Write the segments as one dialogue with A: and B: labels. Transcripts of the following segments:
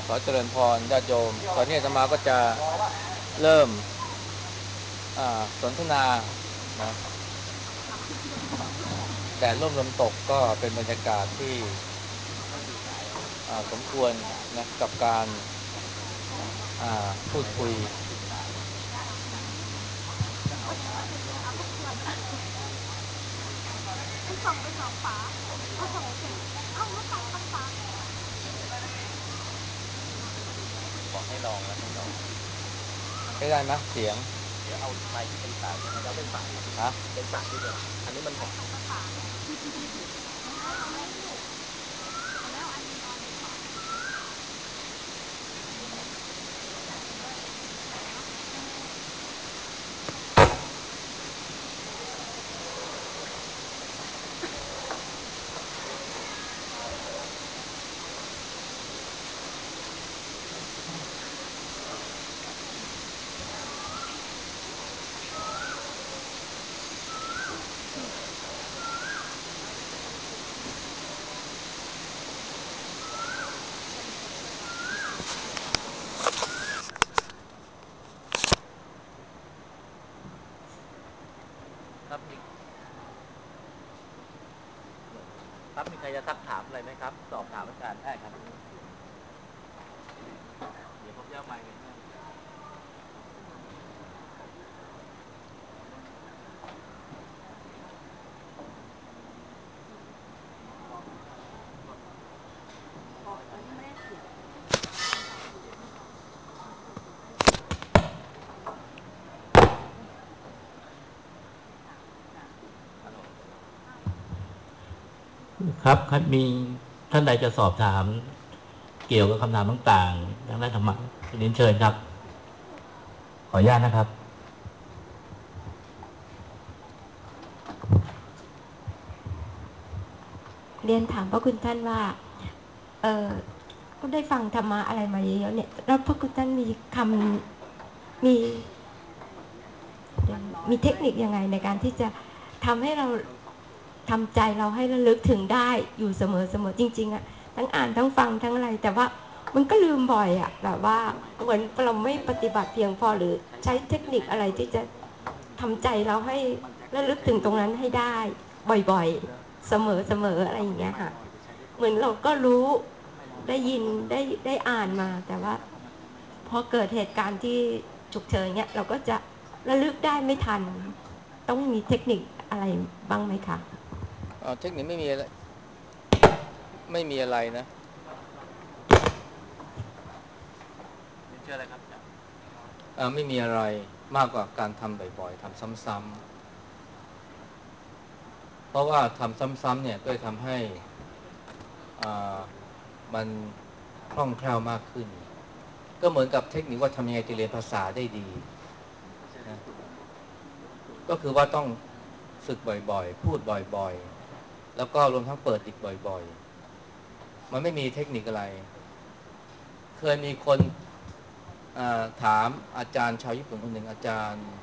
A: ขอเจริญพรญาติโยมตอนนี้อาตมาก็จะเริ่มสนทนานะแดดร่มลมตกก็เป็นบรรยากาศที่สมควรนะกับการพูดคุยบอกให้ลองแล้วให้ลองใช้ได้ไหมเสียงเดี๋ยวเอาไมค์ที่เป็นสายด้วยนะเราเป็นสายฮะเป็นสายด้วยเดี๋ยวอันนี้มันหอมครับมีใครจะทักถามอะไรไหมครับสอบถามอาจารย์ได้ครับเดี๋ยวผมจะเอาไมค์ไปให้ฮัลโหล
B: ครับมีท่านใดจะสอบถามเกี่ยวกับคำถามต่างๆทางด้านธรรมะเรียนเชิญครับขออนุญาตนะครับ
C: เรียนถามพระคุณท่านว่าเออก็ได้ฟังธรรมะอะไรมาเยอะๆเนี่ยแล้วพระคุณท่านมีมีมีเทคนิคยังไงในการที่จะทำให้เราทำใจเราให้ระลึกถึงได้อยู่เสมอๆจริงๆอะทั้งอ่านทั้งฟังทั้งอะไรแต่ว่ามันก็ลืมบ่อยอะแบบว่าเหมือนเราไม่ปฏิบัติเพียงพอหรือใช้เทคนิคอะไรที่จะทำใจเราให้ระลึกถึงตรงนั้นให้ได้บ่อยๆเสมอๆอะไรอย่างเงี้ยค่ะเหมือนเราก็รู้ได้ยินได้อ่านมาแต่ว่าพอเกิดเหตุการณ์ที่ฉุกเฉินเงี้ยเราก็จะระลึกได้ไม่ทันต้องมีเทคนิคอะไรบ้างไหมคะ
A: เทคนิคไม่มีอะไรนะเรียนเชิญอะไรครับอาจารย์ไม่มีอะไรมากกว่าการทำบ่อยๆทำซ้ำๆเพราะว่าทำซ้ำๆเนี่ยก็จะทำให้อ่ามันคล่องแคล่วมากขึ้นก็เหมือนกับเทคนิคว่าทำยังไงจะเรียนภาษาได้ดีนะก็คือว่าต้องฝึกบ่อยๆพูดบ่อยๆแล้วก็รวมทั้งเปิดอีกบ่อยๆมันไม่มีเทคนิคอะไรเคยมีคนถามอาจารย์ชาวญี่ปุ่นคนหนึ่งอาจารย์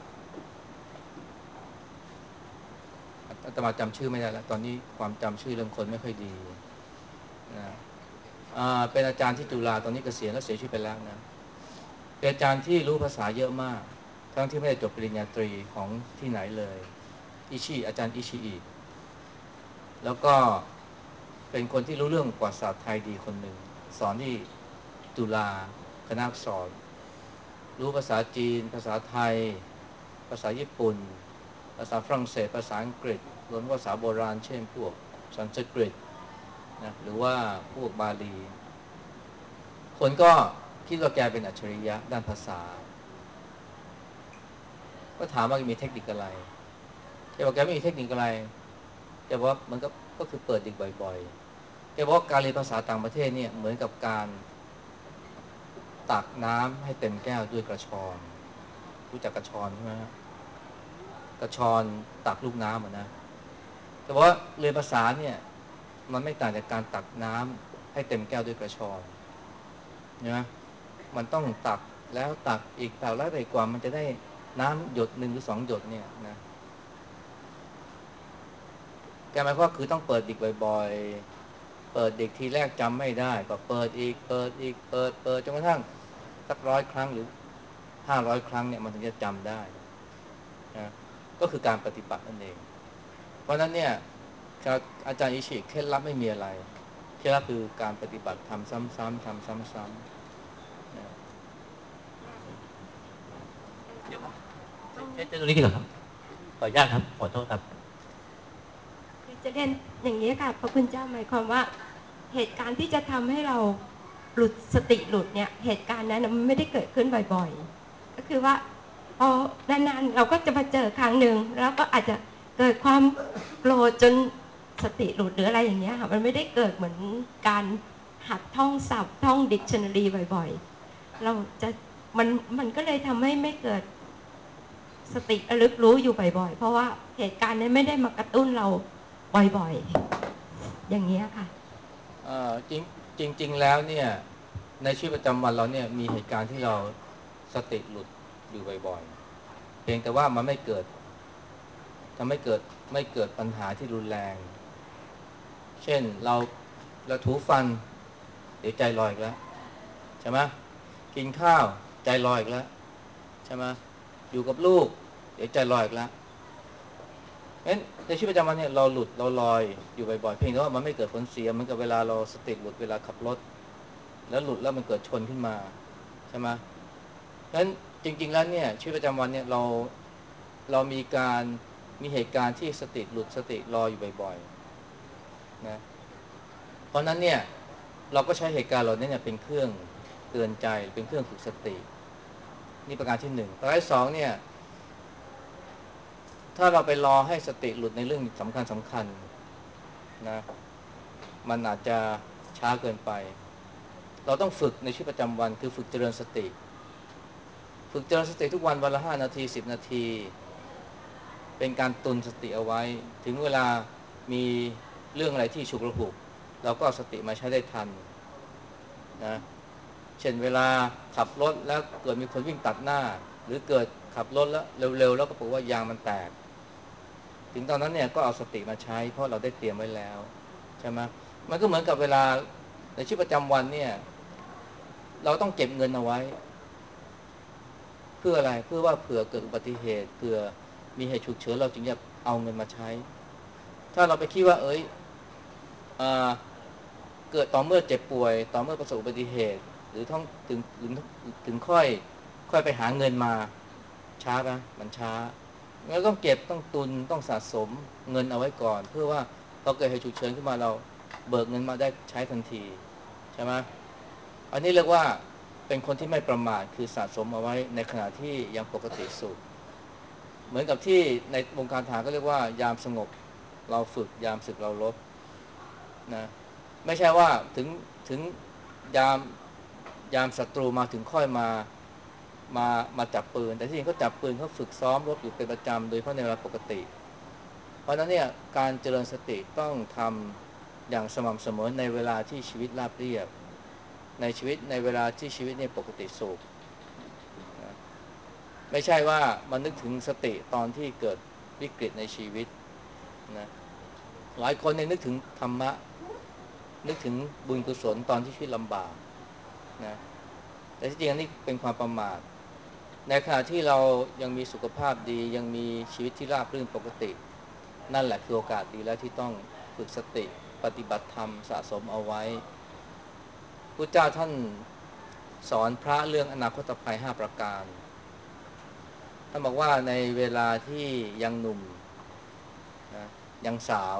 A: อาตมาจำชื่อไม่ได้แล้วตอนนี้ความจำชื่อเรื่องคนไม่ค่อยดีนะเป็นอาจารย์ที่จุฬาตอนนี้เกษียณแล้วเสียชีวิตไปแล้วนะเป็นอาจารย์ที่รู้ภาษาเยอะมากทั้งที่ไม่ได้จบปริญญาตรีของที่ไหนเลยอาจารย์อิชิอิแล้วก็เป็นคนที่รู้เรื่องประวัติศาสตร์ไทยดีคนหนึ่งสอนที่จุฬาคณะอักษรรู้ภาษาจีนภาษาไทยภาษาญี่ปุ่นภาษาฝรั่งเศสภาษาอังกฤษรวมภาษาโบราณเช่นพวกสันสกฤตนะหรือว่าพวกบาลีคนก็คิดว่าแกเป็นอัจฉริยะด้านภาษาก็ถามว่ามีเทคนิคอะไรแกบอกแกไม่มีเทคนิคอะไรแกบอกว่ามันก็คือเปิดดิกบ่อยๆแกบอกว่าการเรียนภาษาต่างประเทศเนี่ยเหมือนกับการตักน้ำให้เต็มแก้วด้วยกระชอนรู้จักกระชอนใช่ไหมฮะกระชอนตักลูกน้ำนะแต่ว่าเรียนภาษาเนี่ยมันไม่ต่างจากการตักน้ำให้เต็มแก้วด้วยกระชอนนะมันต้องตักแล้วตักอีกตักแล้วไปกว่ามันจะได้น้ำหยดหนึ่งหรือสองหยดเนี่ยนะแกหมายความว่าคือต้องเปิดดิกบ่อยเปิดเด็กทีแรกจำไม่ได้ก็เปิดอีกเปิดอีกเปิดจนกระทั่งสัก100 ครั้งหรือ500 ครั้งเนี่ยมันถึงจะจำได้นะก็คือการปฏิบัตินั่นเองเพราะนั้นเนี่ยอาจารย์อิชิเคล็ดลับไม่มีอะไรเคล็ดลับคือการปฏิบัติทำซ้ำๆทำซ้ำๆนะ
B: เดี๋ยวผมใช้ตัวนี้ดีกว่าครับขออนุญาตครับขอโทษครับ
C: คือจะเรียนอย่างนี้ค่ะพระคุณเจ้าหมายความว่าเหตุการณ์ที่จะทำให้เราหลุดสติหลุดเนี่ยเหตุการณ์นั้นมันไม่ได้เกิดขึ้นบ่อยๆก็คือว่าพอนานๆเราก็จะมาเจอครั้งหนึ่งแล้วก็อาจจะเกิดความโกรธจนสติหลุดหรืออะไรอย่างเงี้ยค่ะมันไม่ได้เกิดเหมือนการหัดท่องศัพท์ท่องดิกชันนารีบ่อยๆเราจะมันก็เลยทำให้ไม่เกิดสติระลึกรู้อยู่บ่อยๆเพราะว่าเหตุการณ์นี้ไม่ได้มากระตุ้นเราบ่อยๆอย่างเงี้ยค่ะ
A: จริงแล้วเนี่ยในชีวิตประจำวันเราเนี่ยมีเหตุการณ์ที่เราสติหลุดอยู่บ่อยๆเพียงแต่ว่ามันไม่เกิดทำให้ไม่เกิดปัญหาที่รุนแรงเช่นเราถูฟันเดี๋ยวใจลอยอีกแล้วใช่ไหมกินข้าวใจลอยอีกแล้วใช่ไหมอยู่กับลูกเดี๋ยวใจลอยอีกแล้วงั้นในชีวิตประจำวันเนี่ยเราหลุดเราลอยอยู่บ่อยๆเพียงแต่ว่ามันไม่เกิดผลเสียเหมือนกับเวลาเราสติหลุดเวลาขับรถแล้วหลุดแล้วมันเกิดชนขึ้นมาใช่ไหมงั้นจริงๆแล้วเนี่ยชีวิตประจำวันเนี่ยเรามีเหตุการณ์ที่สติหลุดสติลอยอยู่บ่อยๆนะเพราะนั้นเนี่ยเราก็ใช้เหตุการณ์เหล่านี้เนี่ยเป็นเครื่องเตือนใจเป็นเครื่องฝึกสตินี่ประการที่หนึ่งประการที่สองเนี่ยถ้าเราไปรอให้สติหลุดในเรื่องสำคัญนะมันอาจจะช้าเกินไปเราต้องฝึกในชีวิตประจำวันคือฝึกเจริญสติทุกวันวันละ5 นาที10 นาทีเป็นการตุนสติเอาไว้ถึงเวลามีเรื่องอะไรที่ฉุกละหุกเราก็เอาสติมาใช้ได้ทันนะเช่นเวลาขับรถแล้วเกิดมีคนวิ่งตัดหน้าหรือเกิดขับรถแล้วเร็วๆแล้วก็พบว่ายางมันแตกถึงตอนนั้นเนี่ยก็เอาสติมาใช้เพราะเราได้เตรียมไว้แล้วใช่ไหมมันก็เหมือนกับเวลาในชีวิตประจำวันเนี่ยเราต้องเก็บเงินเอาไว้เพื่ออะไรเพื่อว่าเผื่อเกิดอุบัติเหตุเผื่อมีเหตุฉุกเฉินเราจึงจะเอาเงินมาใช้ถ้าเราไปคิดว่าอ่าเกิดต่อเมื่อเจ็บป่วยต่อเมื่อประสบอุบัติเหตุหรือต้องถึงค่อยไปหาเงินมาช้าปะมันช้าแล้วต้องเก็บต้องตุนต้องสะสมเงินเอาไว้ก่อนเพื่อว่าพอเกิดเหตุฉุกเฉินขึ้นมาเราเบิกเงินมาได้ใช้ทันทีใช่ไหมอันนี้เรียกว่าเป็นคนที่ไม่ประมาทคือสะสมเอาไว้ในขณะที่ยังปกติสุขเหมือนกับที่ในวงการทหารก็เรียกว่ายามสงบเราฝึกยามศึกเรารบนะไม่ใช่ว่าถึงยามศัตรูมาถึงค่อยมามาจับปืนแต่ที่จริงเขาจับปืนเขาฝึกซ้อมรบอยู่เป็นประจำโดยเฉพาะในเวลาปกติเพราะฉะนั้นเนี่ยการเจริญสติต้องทำอย่างสม่ำเสมอในเวลาที่ชีวิตราบเรียบในเวลาที่ชีวิตเนี่ยปกติสุขนะไม่ใช่ว่ามันนึกถึงสติตอนที่เกิดวิกฤตในชีวิตนะหลายคนเนี่ยนึกถึงธรรมะนึกถึงบุญกุศลตอนที่ชีวิตลำบากนะแต่ที่จริงอันนี้เป็นความประมาทในขณะที่เรายังมีสุขภาพดียังมีชีวิตที่ราบรื่นปกตินั่นแหละคือโอกาสดีแล้วที่ต้องฝึกสติปฏิบัติธรรมสะสมเอาไว้พุทธเจ้าท่านสอนพระเรื่องอนาคตภัย5ประการท่านบอกว่าในเวลาที่ยังหนุ่มนะยังสาว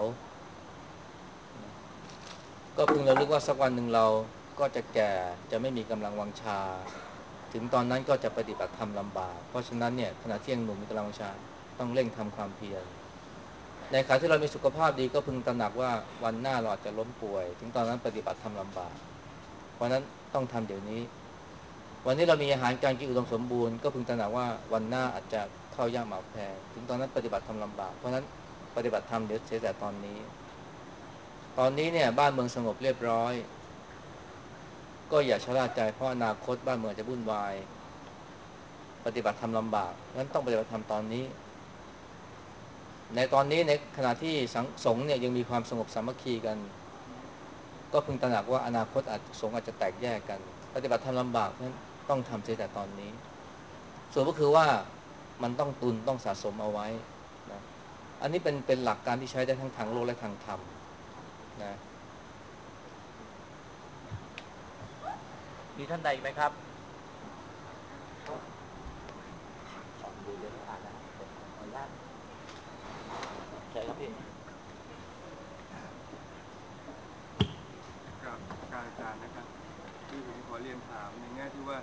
A: ก็พึงระลึกว่าสักวันหนึ่งเราก็จะแก่จะไม่มีกำลังวังชาถึงตอนนั้นก็จะปฏิบัติธรรมลำบากเพราะฉะนั้นเนี่ยขณะที่ยังหนุ่มมีกำลังวังชาต้องเร่งทำความเพียรในขณะที่เรามีสุขภาพดีก็พึงตระหนักว่าวันหน้าเราอาจจะล้มป่วยถึงตอนนั้นปฏิบัติธรรมลำบากเพราะนั้นต้องทำเดี๋ยวนี้วันนี้เรามีอาหารการกินอุดมสมบูรณ์ก็พึงตระหนักว่าวันหน้าอาจจะข้าวยากหมากแพงถึงตอนนั้นปฏิบัติธรรมลำบากเพราะนั้นปฏิบัติธรรมเดี๋ยวเสียแต่ตอนนี้เนี่ยบ้านเมืองสงบเรียบร้อยก็อย่าชะล่าใจเพราะอนาคตบ้านเมืองจะวุ่นวายปฏิบัติธรรมลำบากงั้นต้องปฏิบัติธรรมตอนนี้ในตอนนี้ในขณะที่สงฆ์เนี่ยยังมีความสงบสามัคคีกันก็พึงตระหนักว่าอนาคตสงฆ์อาจจะแตกแยกกันปฏิบัติธรรมลำบากเพราะฉะนั้นต้องทำเสียแต่ตอนนี้ส่วนก็คือว่ามันต้องตุนต้องสะสมเอาไว้นะอันนี้เป็นหลักการที่ใช้ได้ทั้งทางโลกและทางธรรมนะ
B: มีท่านใดไหมครับดูเดี๋ยวไม่อ่านนะขออนุญาตใช่ครับพี่
D: กับการอาจารย์นะครับที่ผมขอเรียนถามในแง่ที่ว่า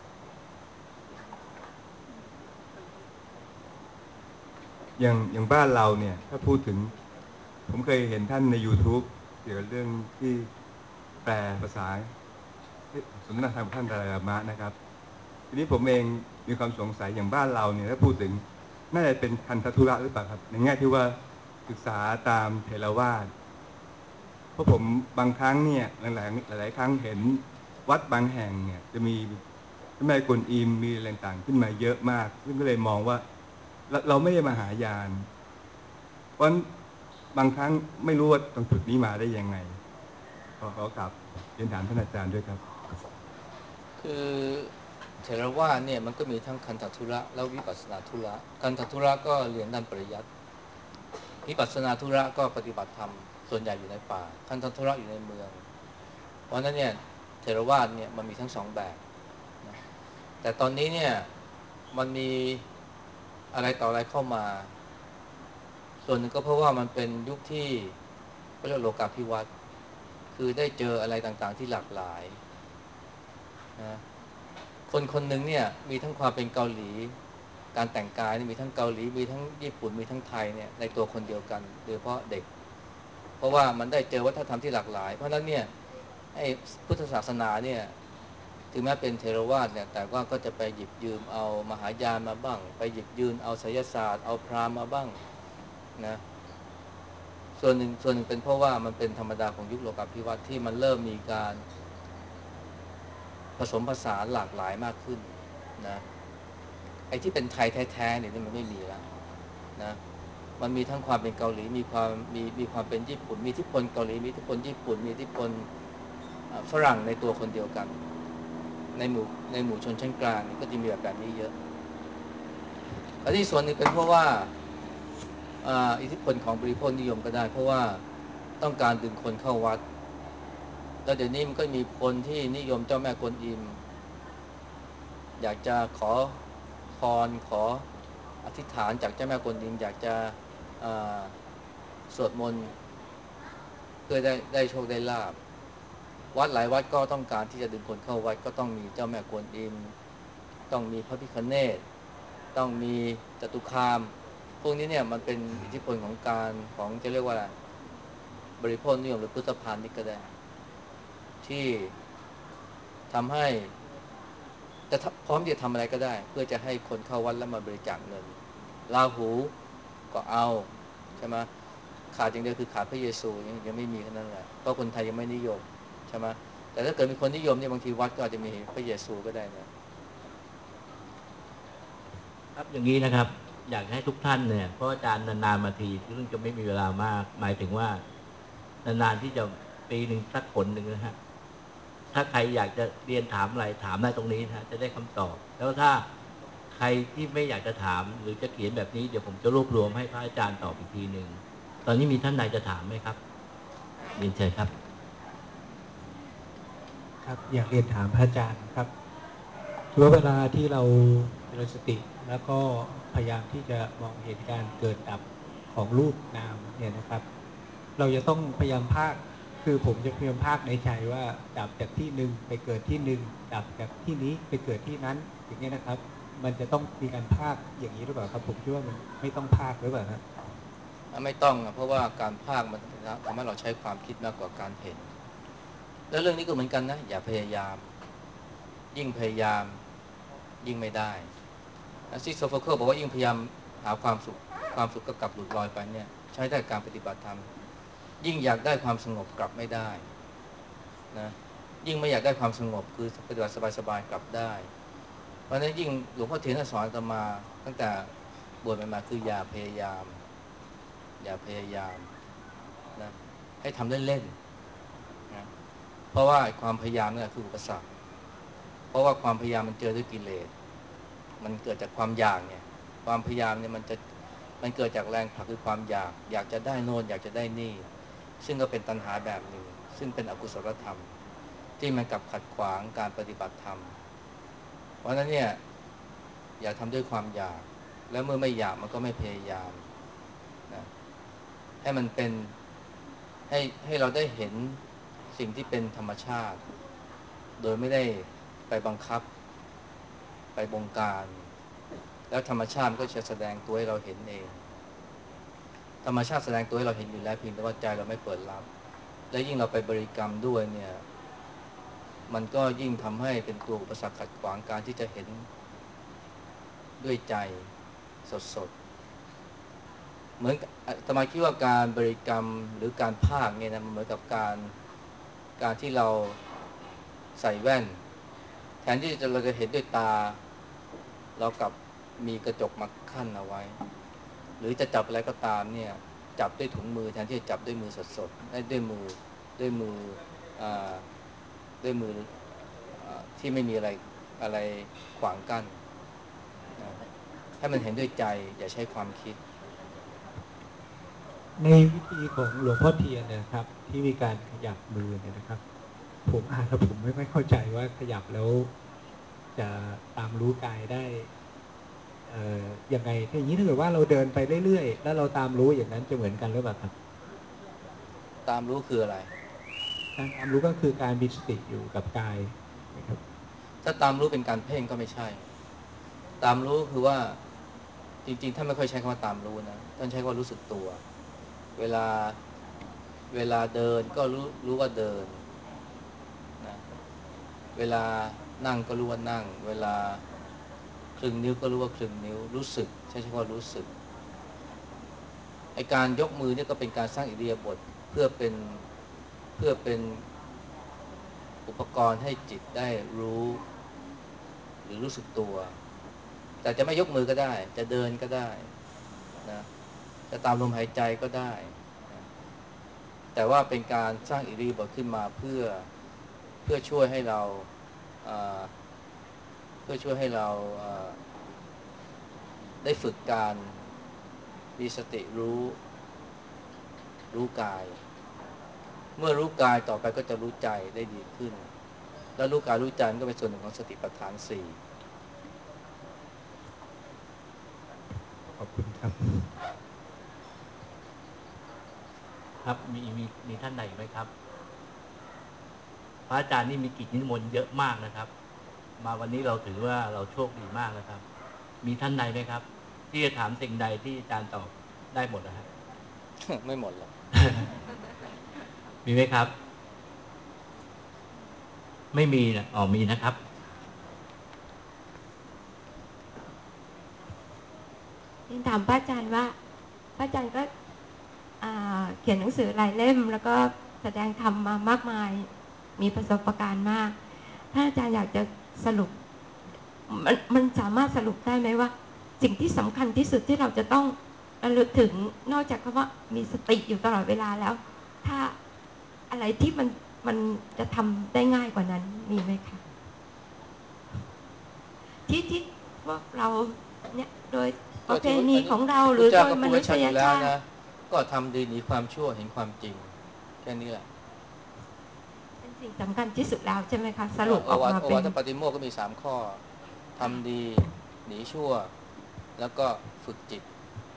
D: อย่างบ้านเราเนี่ยถ้าพูดถึงผมเคยเห็นท่านใน YouTube เกี่ยวกับเรื่องที่แปลภาษาสนทนาธรรมท่านดาลามะนะครับทีนี้ผมเองมีความสงสัยอย่างบ้านเราเนี่ยถ้าพูดถึงน่าจะเป็นคันธทุระหรือเปล่าครับในแง่ที่ว่าศึกษาตามเถรวาทเพราะผมบางครั้งเนี่ยหลายครั้งเห็นวัดบางแห่งเนี่ยจะมีพระแม่กวนอิมมีอะไรต่างขึ้นมาเยอะมากซึ่งก็เลยมองว่าเราไม่ได้มหายานเพราะบางครั้งไม่รู้ว่าตรงจุดนี้มาได้ยังไงขอกลับเรียนถามท่านอาจารย์ด้วยครับ
A: คือเถรวาทเนี่ยมันก็มีทั้งคันธทุระและวิปัสสนาทุระคันธทุระก็เรียนด้านปริยัติวิปัสสนาธุระก็ปฏิบัติธรรมส่วนใหญ่อยู่ในป่าคันธทุระอยู่ในเมืองเพราะนั้นเนี่ยเถรวาทเนี่ยมันมีทั้งสองแบบนะแต่ตอนนี้เนี่ยมันมีอะไรต่ออะไรเข้ามาส่วนหนึ่งก็เพราะว่ามันเป็นยุคที่ก็เรียกโลกาภิวัตน์คือได้เจออะไรต่างๆที่หลากหลายนะคนคนหนึ่งเนี่ยมีทั้งความเป็นเกาหลีการแต่งกายนี่มีทั้งเกาหลีมีทั้งญี่ปุ่นมีทั้งไทยเนี่ยในตัวคนเดียวกันโดยเฉพาะเด็กเพราะว่ามันได้เจอวัฒนธรรมที่หลากหลายเพราะฉะนั้นเนี่ยไอ้พุทธศาสนาเนี่ยถึงแม้เป็นเทรวาสเนี่ยแต่ว่าก็จะไปหยิบยืมเอามหายานมาบ้างไปหยิบยืมเอาไสยศาสตร์เอาพราหมณ์มาบ้างนะส่วนหนึ่งเป็นเพราะว่ามันเป็นธรรมดาของยุคโลกาภิวัตน์ที่มันเริ่มมีการผสมผสานหลากหลายมากขึ้นนะไอ้ที่เป็นไทยแท้ๆเนี่ยมันไม่มีแล้วนะมันมีทั้งความเป็นเกาหลีมีความเป็นญี่ปุ่นมีอิทธิพลเกาหลีมีอิทธิพลญี่ปุ่นมีอิทธิพลฝรั่งในตัวคนเดียวกันในหมู่ชนชั้นกลางก็จะมีแบบนี้เยอะอันที่ส่วนหนึ่งเป็นเพราะว่าอิทธิพลของบริโภคนิยมก็ได้เพราะว่าต้องการดึงคนเข้าวัดแล้วเดี๋ยวนี้มันก็มีคนที่นิยมเจ้าแม่กวนอิมอยากจะขอพรขออธิษฐานจากเจ้าแม่กวนอิมอยากจะสวดมนต์เพื่อได้โชคได้ลาภวัดหลายวัดก็ต้องการที่จะดึงคนเข้าวัดก็ต้องมีเจ้าแม่กวนอิมต้องมีพระพิฆเนศต้องมีจตุคามพวกนี้เนี่ยมันเป็นอิทธิพลของจะเรียกว่าบริโภคนิยมหรือพุทธพาณิชย์ก็ได้ที่ทำให้จะพร้อมที่จะทำอะไรก็ได้เพื่อจะให้คนเข้าวัดแล้วมาบริจาคเงินราหูก็เอาใช่ไหมขาดอย่างเดียวคือขาดพระเยซูยังไม่มีแค่นั้นแหละเพราะคนไทยยังไม่นิยมใช่ไหมแต่ถ้าเกิดมีคนนิยมเนี่ยบางทีวัดก็อาจจะมีพระเยซูก็ได้นะครับ
B: อย่างนี้นะครับอยากให้ทุกท่านเนี่ยเพราะอาจารย์นานๆมาทีซึ่งจะไม่มีเวลามากหมายถึงว่านานๆที่จะปีหนึ่งสักคนหนึ่งนะฮะถ้าใครอยากจะเรียนถามอะไรถามได้ตรงนี้นะฮะจะได้คำตอบแล้วถ้าใครที่ไม่อยากจะถามหรือจะเขียนแบบนี้เดี๋ยวผมจะรวบรวมให้พระอาจารย์ตอบอีกทีหนึ่งตอนนี้มีท่านใดจะถามไหมครับเรียนเชิญครับ
E: ครับอยากเรียนถามพระอาจารย์ครับคือว่าเวลาที่เราเจริญสติแล้วก็พยายามที่จะมองเห็นการเกิดดับของรูปนามเนี่ยนะครับเราจะต้องพยายามภาคคือผมจะพยายามภาคในใจว่าดับจากที่หนึ่งไปเกิดที่หนึ่งดับจากที่นี้ไปเกิดที่นั้นอย่างเงี้ยนะครับมันจะต้องมีการภาคอย่างนี้หรือเปล่าครับผมคิดว่ามันไม่ต้องภาคหรือเปล่าครับ
A: ไม่ต้องเพราะว่าการพากย์มันทำให้เราใช้ความคิดมากกว่าการเห็นแล้วเรื่องนี้ก็เหมือนกันนะอย่าพยายามยิ่งพยายามยิ่งไม่ได้ซิสโซโฟเคิลบอกว่ายิ่งพยายามหาความสุขก็กลับหลุดลอยไปเนี่ยใช้ได้การปฏิบัติธรรมยิ่งอยากได้ความสงบกลับไม่ได้นะยิ่งไม่อยากได้ความสงบคือปฏิบัติสบายๆกลับได้เพราะฉะนั้นยิ่งหลวงพ่อเทียนสอนอาตมาตั้งแต่บวชมาคืออย่าพยายามนะให้ทำเล่นๆนะเพราะว่าความพยายามนั่นแหละคืออุปสรรคเพราะว่าความพยายามมันเจอด้วยกิเลสมันเกิดจากความอยากเนี่ยความพยายามเนี่ยมันเกิดจากแรงผลักคือความอยากจะได้โน่นอยากจะได้นี่ซึ่งก็เป็นตัณหาแบบหนึ่งซึ่งเป็นอกุศลธรรมที่มันกลับขัดขวางการปฏิบัติธรรมเพราะฉะนั้นเนี่ยอย่าทำด้วยความอยากแล้วเมื่อไม่อยากมันก็ไม่พยายามนะให้มันเป็นให้เราได้เห็นสิ่งที่เป็นธรรมชาติโดยไม่ได้ไปบังคับไปบงการแล้วธรรมชาติก็จะแสดงตัวให้เราเห็นเองธรรมชาติแสดงตัวให้เราเห็นอยู่แล้วเพียงแต่ว่าใจเราไม่เปิดรับและยิ่งเราไปบริกรรมด้วยเนี่ยมันก็ยิ่งทำให้เป็นตัวอุปสรรคขัดขวางการที่จะเห็นด้วยใจสดๆเหมือนอาตมาคิดว่าการบริกรรมหรือการพากย์เนี่ยนะมันเหมือนกับการที่เราใส่แว่นแทนที่เราจะเห็นด้วยตาเรากลับมีกระจกมาขั้นเอาไว้หรือจะจับอะไรก็ตามเนี่ยจับด้วยถุงมือแทนที่จะจับด้วยมือสดๆด้วยมือด้วยมืออ่าด้วยมือที่ไม่มีอะไรขวางกั้นนะให้มันเห็นด้วยใจอย่าใช้ความคิด
E: ในวิธีของหลวงพ่อเทียนเนี่ยครับที่มีการขยับมือเนี่ยนะครับผมอ่านแล้วผมไม่เข้าใจว่าขยับแล้วจะตามรู้กายได้ยังไงถ้าอย่างนี้ถ้าเกิดว่าเราเดินไปเรื่อยๆแล้วเราตามรู้อย่างนั้นจะเหมือนกันหรือเปล่าครับ
A: ตามรู้คืออะไร
E: การตามรู้ก็คือการมีสติอยู่กับกายนะครับ
A: ถ้าตามรู้เป็นการเพ่งก็ไม่ใช่ตามรู้คือว่าจริงๆท่านไม่ค่อยใช้คำว่าตามรู้นะท่านใช้คำว่ารู้สึกตัวเวลาเดินก็รู้ว่าเดินนะเวลานั่งก็รู้ว่านั่งเวลาคลึงนิ้วก็รู้ว่าคลึงนิ้วรู้สึกใช้คำว่ารู้สึกไอการยกมือเนี่ยก็เป็นการสร้างอิริยาบถเพื่อเป็นเพื่อเป็นอุปกรณ์ให้จิตได้รู้หรือรู้สึกตัวแต่จะไม่ยกมือก็ได้จะเดินก็ได้นะจะตามลมหายใจก็ได้นะแต่ว่าเป็นการสร้างอิริยาบถขึ้นมาเพื่อช่วยให้เราเเพื่อช่วยให้เราได้ฝึกการมีสติรู้กายเมื่อรู้กายต่อไปก็จะรู้ใจได้ดีขึ้นแล้วรู้กายรู้ใจมันก็เป็นส่วนหนึ่งของสติปัฏฐานสี่
E: ขอบคุณครับ
B: ครับมีท่านใดไหมครับพระอาจารย์นี่มีกิจนิมนต์เยอะมากนะครับมาวันนี้เราถือว่าเราโชคดีมากนะครับมีท่านใดไหมครับที่จะถามสิ่งใดที่อาจารย์ตอบได้หมดนะฮะ
A: ไม่หมดหรอก
B: มีไหมครับไม่มีนะอ๋อมีนะครับ
C: เรียนถามพระอาจารย์ว่าพระอาจารย์ก็เขียนหนังสือหลายเล่มแล้วก็แสดงธรรมมามากมายมีประสบการณ์มากถ้าอาจารย์อยากจะสรุปมันสามารถสรุปได้ไหมว่าสิ่งที่สำคัญที่สุดที่เราจะต้องระลึกถึงนอกจากคำว่ามีสติอยู่ตลอดเวลาแล้วถ้าอะไรที่มันจะทำได้ง่ายกว่านั้นมีไหมคะที่พวกเราเนี่ยโดยประเพณีของเราหรือโดยมนุษยชาติ
A: ก็ทำดีหนีความชั่วเห็นความจริงแค่นี้แหละ
C: เป็นสิ่งสำคัญที่สุดแล้วใช่ไหมคะสรุป
A: โอวาท
C: ออกมาเป็น
A: ปฏิโมกข์ก็มี3ข้อทำดีหนีชั่วแล้วก็ฝึกจิต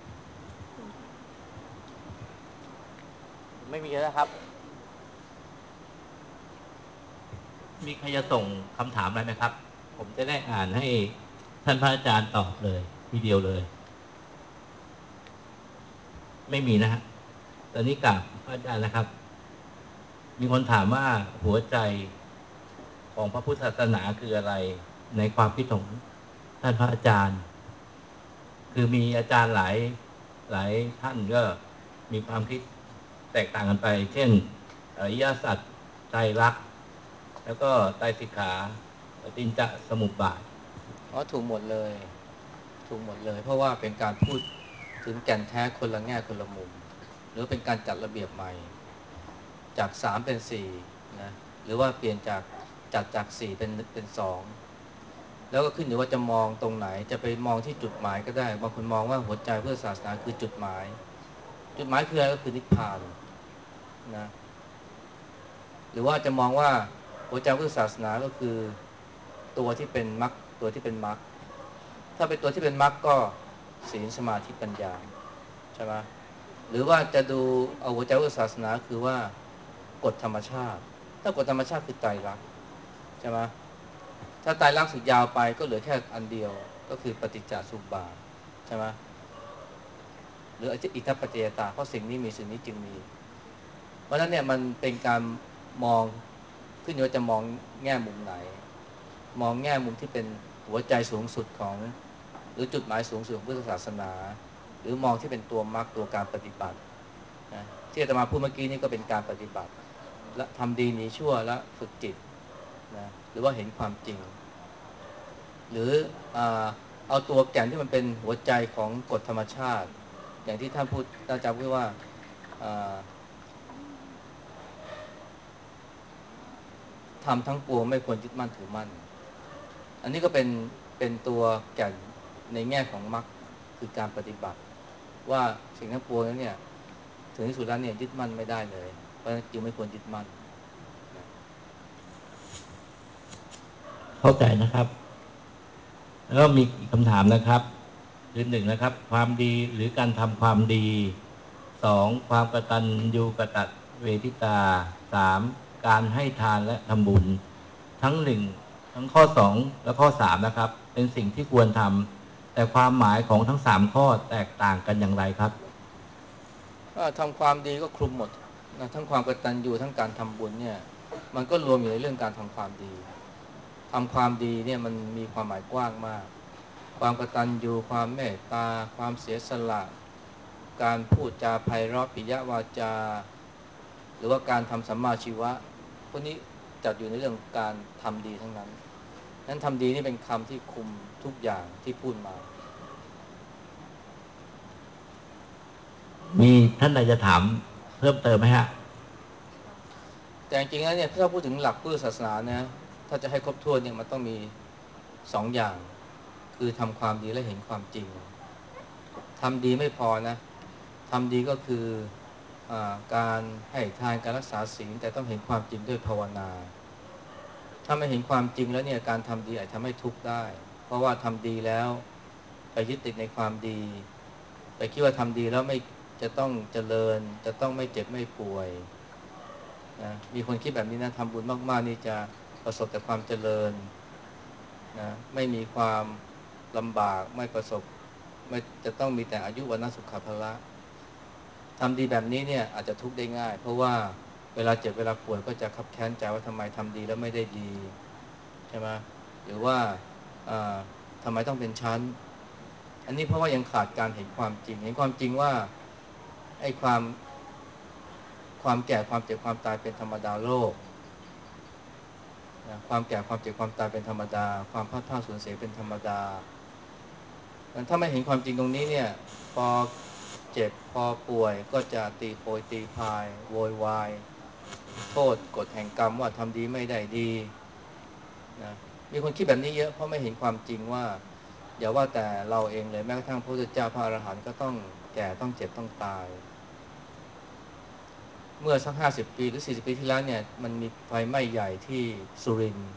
B: ไม่มีแล้วครับมีใครจะส่งคำถามอะไรไหมครับผมจะได้อ่านให้ท่านพระอาจารย์ตอบเลยทีเดียวเลยไม่มีนะฮะตอนนี้กราบพระอาจารย์นะครับมีคนถามว่าหัวใจของพระพุทธศาสนาคืออะไรในความคิดของท่านพระอาจารย์คือมีอาจารย์หลายท่านก็มีความคิดแตกต่างกันไปเช่นอริยสัจไตรลักษณ์แล้วก็ไตรสิกขาตินจะสมุปบาท
A: ถูกหมดเลยเพราะว่าเป็นการพูดถึงแก่นแท้คนละแง่คนละมุมหรือเป็นการจัดระเบียบใหม่จาก3เป็น4นะหรือว่าเปลี่ยนจากจัดจาก4เป็น2แล้วก็ขึ้นอยู่ว่าจะมองตรงไหนจะไปมองที่จุดหมายก็ได้บางคนมองว่าหัวใจเพื่อศาสนาคือจุดหมายคืออะไรก็คือนิพพานนะหรือว่าจะมองว่าหัวใจเพื่อศาสนาก็คือตัวที่เป็นมรรคถ้าเป็นตัวที่เป็นมรรคก็ศีลสมาธิปัญญาใช่ไหมหรือว่าจะดูเอาหัวใจเพื่อศาสนาคือว่ากฎธรรมชาติถ้ากฎธรรมชาติคือไตรลักษณ์ใช่ไหมถ้าไตรลักษณ์สึกยาวไปก็เหลือแค่อันเดียวก็คือปฏิจจสมุปบาทใช่ไหมหรืออิทัปปัจจยตาเพราะสิ่งนี้มีสิ่งนี้จึงมีเพราะฉะนั้นเนี่ยมันเป็นการมองขึ้นอยู่ว่าจะมองแง่มุมไหนมองแง่มุมที่เป็นหัวใจสูงสุดของหรือจุดหมายสูงสุดของพุทธศาสนาหรือมองที่เป็นตัวมรรคตัวการปฏิบัตินะที่อาตมาพูดเมื่อกี้นี่ก็เป็นการปฏิบัติและทำดีหนีชั่วและฝึกจิตนะหรือว่าเห็นความจริงหรือเอาตัวแก่นที่มันเป็นหัวใจของกฎธรรมชาติอย่างที่ท่านอาจารย์พูดว่าทำทั้งปวงไม่ควรยึดมั่นถือมั่นอันนี้ก็เป็นตัวแก่นในแง่ของมรรคคือการปฏิบัติว่าสิ่งทั้งปวงนั้นเนี่ยถึงที่สุดแล้วเนี่ยยึดมั่นไม่ได้เลยเพราะฉะนั้นจึงไม่ควรยึดมั่น
B: เข้าใจนะครับแล้วมีอีกคำถามนะครับคือ1นะครับความดีหรือการทำความดี2ความกตัญญูกตเวทิตา3การให้ทานและทำบุญทั้งทั้งข้อ2และข้อ3นะครับเป็นสิ่งที่ควรทำแต่ความหมายของทั้ง3ข้อแตกต่างกันอย่างไรครับ
A: ทำความดีก็คลุมหมดนะทั้งความกตัญญูทั้งการทำบุญเนี่ยมันก็รวมอยู่ในเรื่องการทำความดีทำความดีเนี่ยมันมีความหมายกว้างมากความกตัญญูความเมตตาความเสียสละการพูดจาไพเราะปิยวาจาหรือว่าการทำสัมมาชีวะพวกนี้จัดอยู่ในเรื่องการทำดีทั้งนั้นนั้นทำดีนี่เป็นคำที่คุมทุกอย่างที่พูดมา
B: มีท่านใดจะถามเพิ่มเติมไหมฮะ
A: แต่จริงๆแล้วเนี่ยถ้าพูดถึงหลักพุทธศาสนานะถ้าจะให้ครบถ้วนเนี่ยมันต้องมี2อย่างคือทำความดีและเห็นความจริงทำดีไม่พอนะทำดีก็คือการให้ทานการรักษาศีลแต่ต้องเห็นความจริงด้วยภาวนาถ้าไม่เห็นความจริงแล้วเนี่ยการทำดีอาจทำให้ทุกข์ได้เพราะว่าทำดีแล้วไปยึดติดในความดีไปคิดว่าทำดีแล้วไม่จะต้องเจริญจะต้องไม่เจ็บไม่ป่วยนะมีคนคิดแบบนี้นะทำบุญมากๆนี่จะประสบแต่ความเจริญนะไม่มีความลำบากไม่ประสบไม่จะต้องมีแต่อายุวันะสุขภาละทำดีแบบนี้เนี่ยอาจจะทุกข์ได้ง่ายเพราะว่าเวลาเจ็บเวลาป่วยก็จะคับแค้นใจว่าทำไมทำดีแล้วไม่ได้ดีใช่ไหมหรือว่าทำไมต้องเป็นชั้นอันนี้เพราะว่ายังขาดการเห็นความจริงเห็นความจริงว่าไอ้ความแก่ความเจ็บความตายเป็นธรรมดาโลกนะความแก่ความเจ็บความตายเป็นธรรมดาความพลาดพลาดสูญเสียเป็นธรรมดาถ้าไม่เห็นความจริงตรงนี้เนี่ยพอเจ็บพอป่วยก็จะตีโพยตีพายโวยวายโทษกฎแห่งกรรมว่าทำดีไม่ได้ดีนะมีคนคิดแบบนี้เยอะเพราะไม่เห็นความจริงว่าอย่าว่าแต่เราเองเลยแม้กระทั่งพระพุทธเจ้าพระอรหันต์ก็ต้องแก่ต้องเจ็บต้องตายเมื่อสัก50 ปีหรือ40 ปีที่แล้วเนี่ยมันมีไฟไหม้ใหญ่ที่สุรินทร์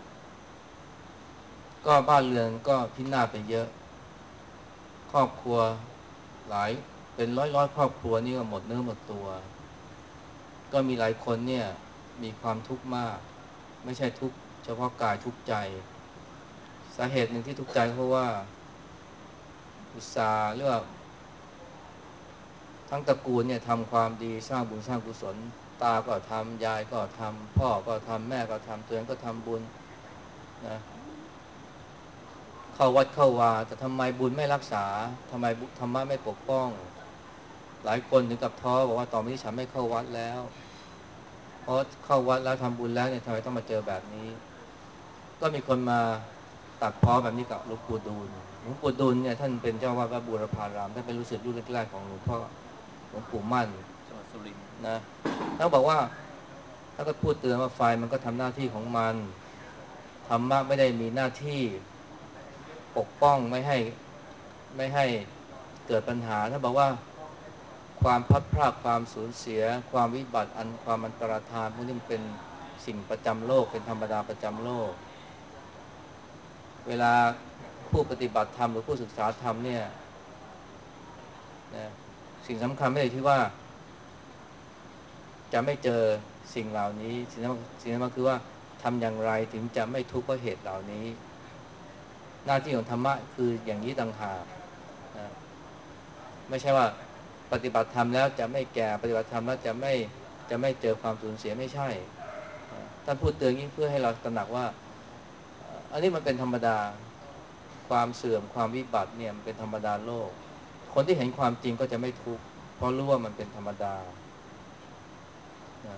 A: ก็บ้านเรือนก็พินาศไปเยอะครอบครัวหลายเป็นร้อยครอบครัวนี่ก็หมดเนื้อหมดตัวก็มีหลายคนเนี่ยมีความทุกข์มากไม่ใช่ทุกข์เฉพาะกายทุกข์ใจสาเหตุหนึ่งที่ทุกข์ใจเพราะว่าอุตสาห์เรื่องทั้งตระกูลเนี่ยทำความดีสร้างบุญสร้างกุศลตาก็ทำยายก็ทำพ่อก็ทำแม่ก็ทำตัวเองก็ทำบุญนะเข้าวัดเข้าวาแต่ทำไมบุญไม่รักษาทำไมธรรมะไม่ปกป้องหลายคนถึงกับท้อบอกว่าต่อไปนี้ฉันไม่เข้าวัดแล้วเพราะเข้าวัดแล้วทำบุญแล้วเนี่ยทำไมต้องมาเจอแบบนี้ก็มีคนมาตัดพ้อแบบนี้กับหลวงปู่ดูลเนี่ยท่านเป็นเจ้าวาดวัดบูรพารามท่านเป็นลูกศิษย์รุ่นแรกๆของหลวงพ่อหลวงปู่มั่นจังหวัดสุรินทร์นะท่านบอกว่าถ้าก็พูดเตือนว่าไฟมันก็ทำหน้าที่ของมันธรรมะไม่ได้มีหน้าที่ปกป้องไม่ให้เกิดปัญหาถ้าบอกว่าความพลัดพรากความสูญเสียความวิบัติความอันตรธานพวกนี้มันเป็นสิ่งประจำโลกเป็นธรรมดาประจำโลกเวลาผู้ปฏิบัติธรรมหรือผู้ศึกษาธรรมเนี่ยนะสิ่งสำคัญไม่ได้ที่ว่าจะไม่เจอสิ่งเหล่านี้สิ่งนั้นคือว่าทำอย่างไรถึงจะไม่ทุกข์เพราะเหตุเหล่านี้หน้าที่ของธรรมะคืออย่างนี้ต่างหากนะไม่ใช่ว่าปฏิบัติธรรมแล้วจะไม่แก่ปฏิบัติธรรมแล้วจะไม่เจอความสูญเสียไม่ใช่ท่านพูดเตือนยิ่งเพื่อให้เราตระหนักว่าอันนี้มันเป็นธรรมดาความเสื่อมความวิบัติเนี่ยมันเป็นธรรมดาโลกคนที่เห็นความจริงก็จะไม่ทุกข์เพราะรู้ว่ามันเป็นธรรมดานะ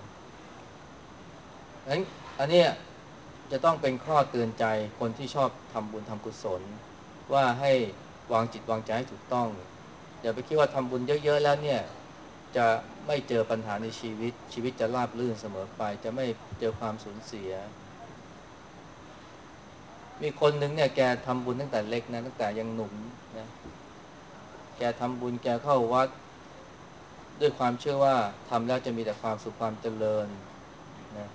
A: อันนี้จะต้องเป็นข้อเตือนใจคนที่ชอบทำบุญทำกุศลว่าให้วางจิตวางใจให้ถูกต้องอย่าไปคิดว่าทำบุญเยอะๆแล้วเนี่ยจะไม่เจอปัญหาในชีวิตจะราบรื่นเสมอไปจะไม่เจอความสูญเสียมีคนหนึ่งเนี่ยแกทำบุญตั้งแต่เล็กนะตั้งแต่ยังหนุ่มนะแกทำบุญแกเข้าวัดด้วยความเชื่อว่าทำแล้วจะมีแต่ความสุขความเจริญนะ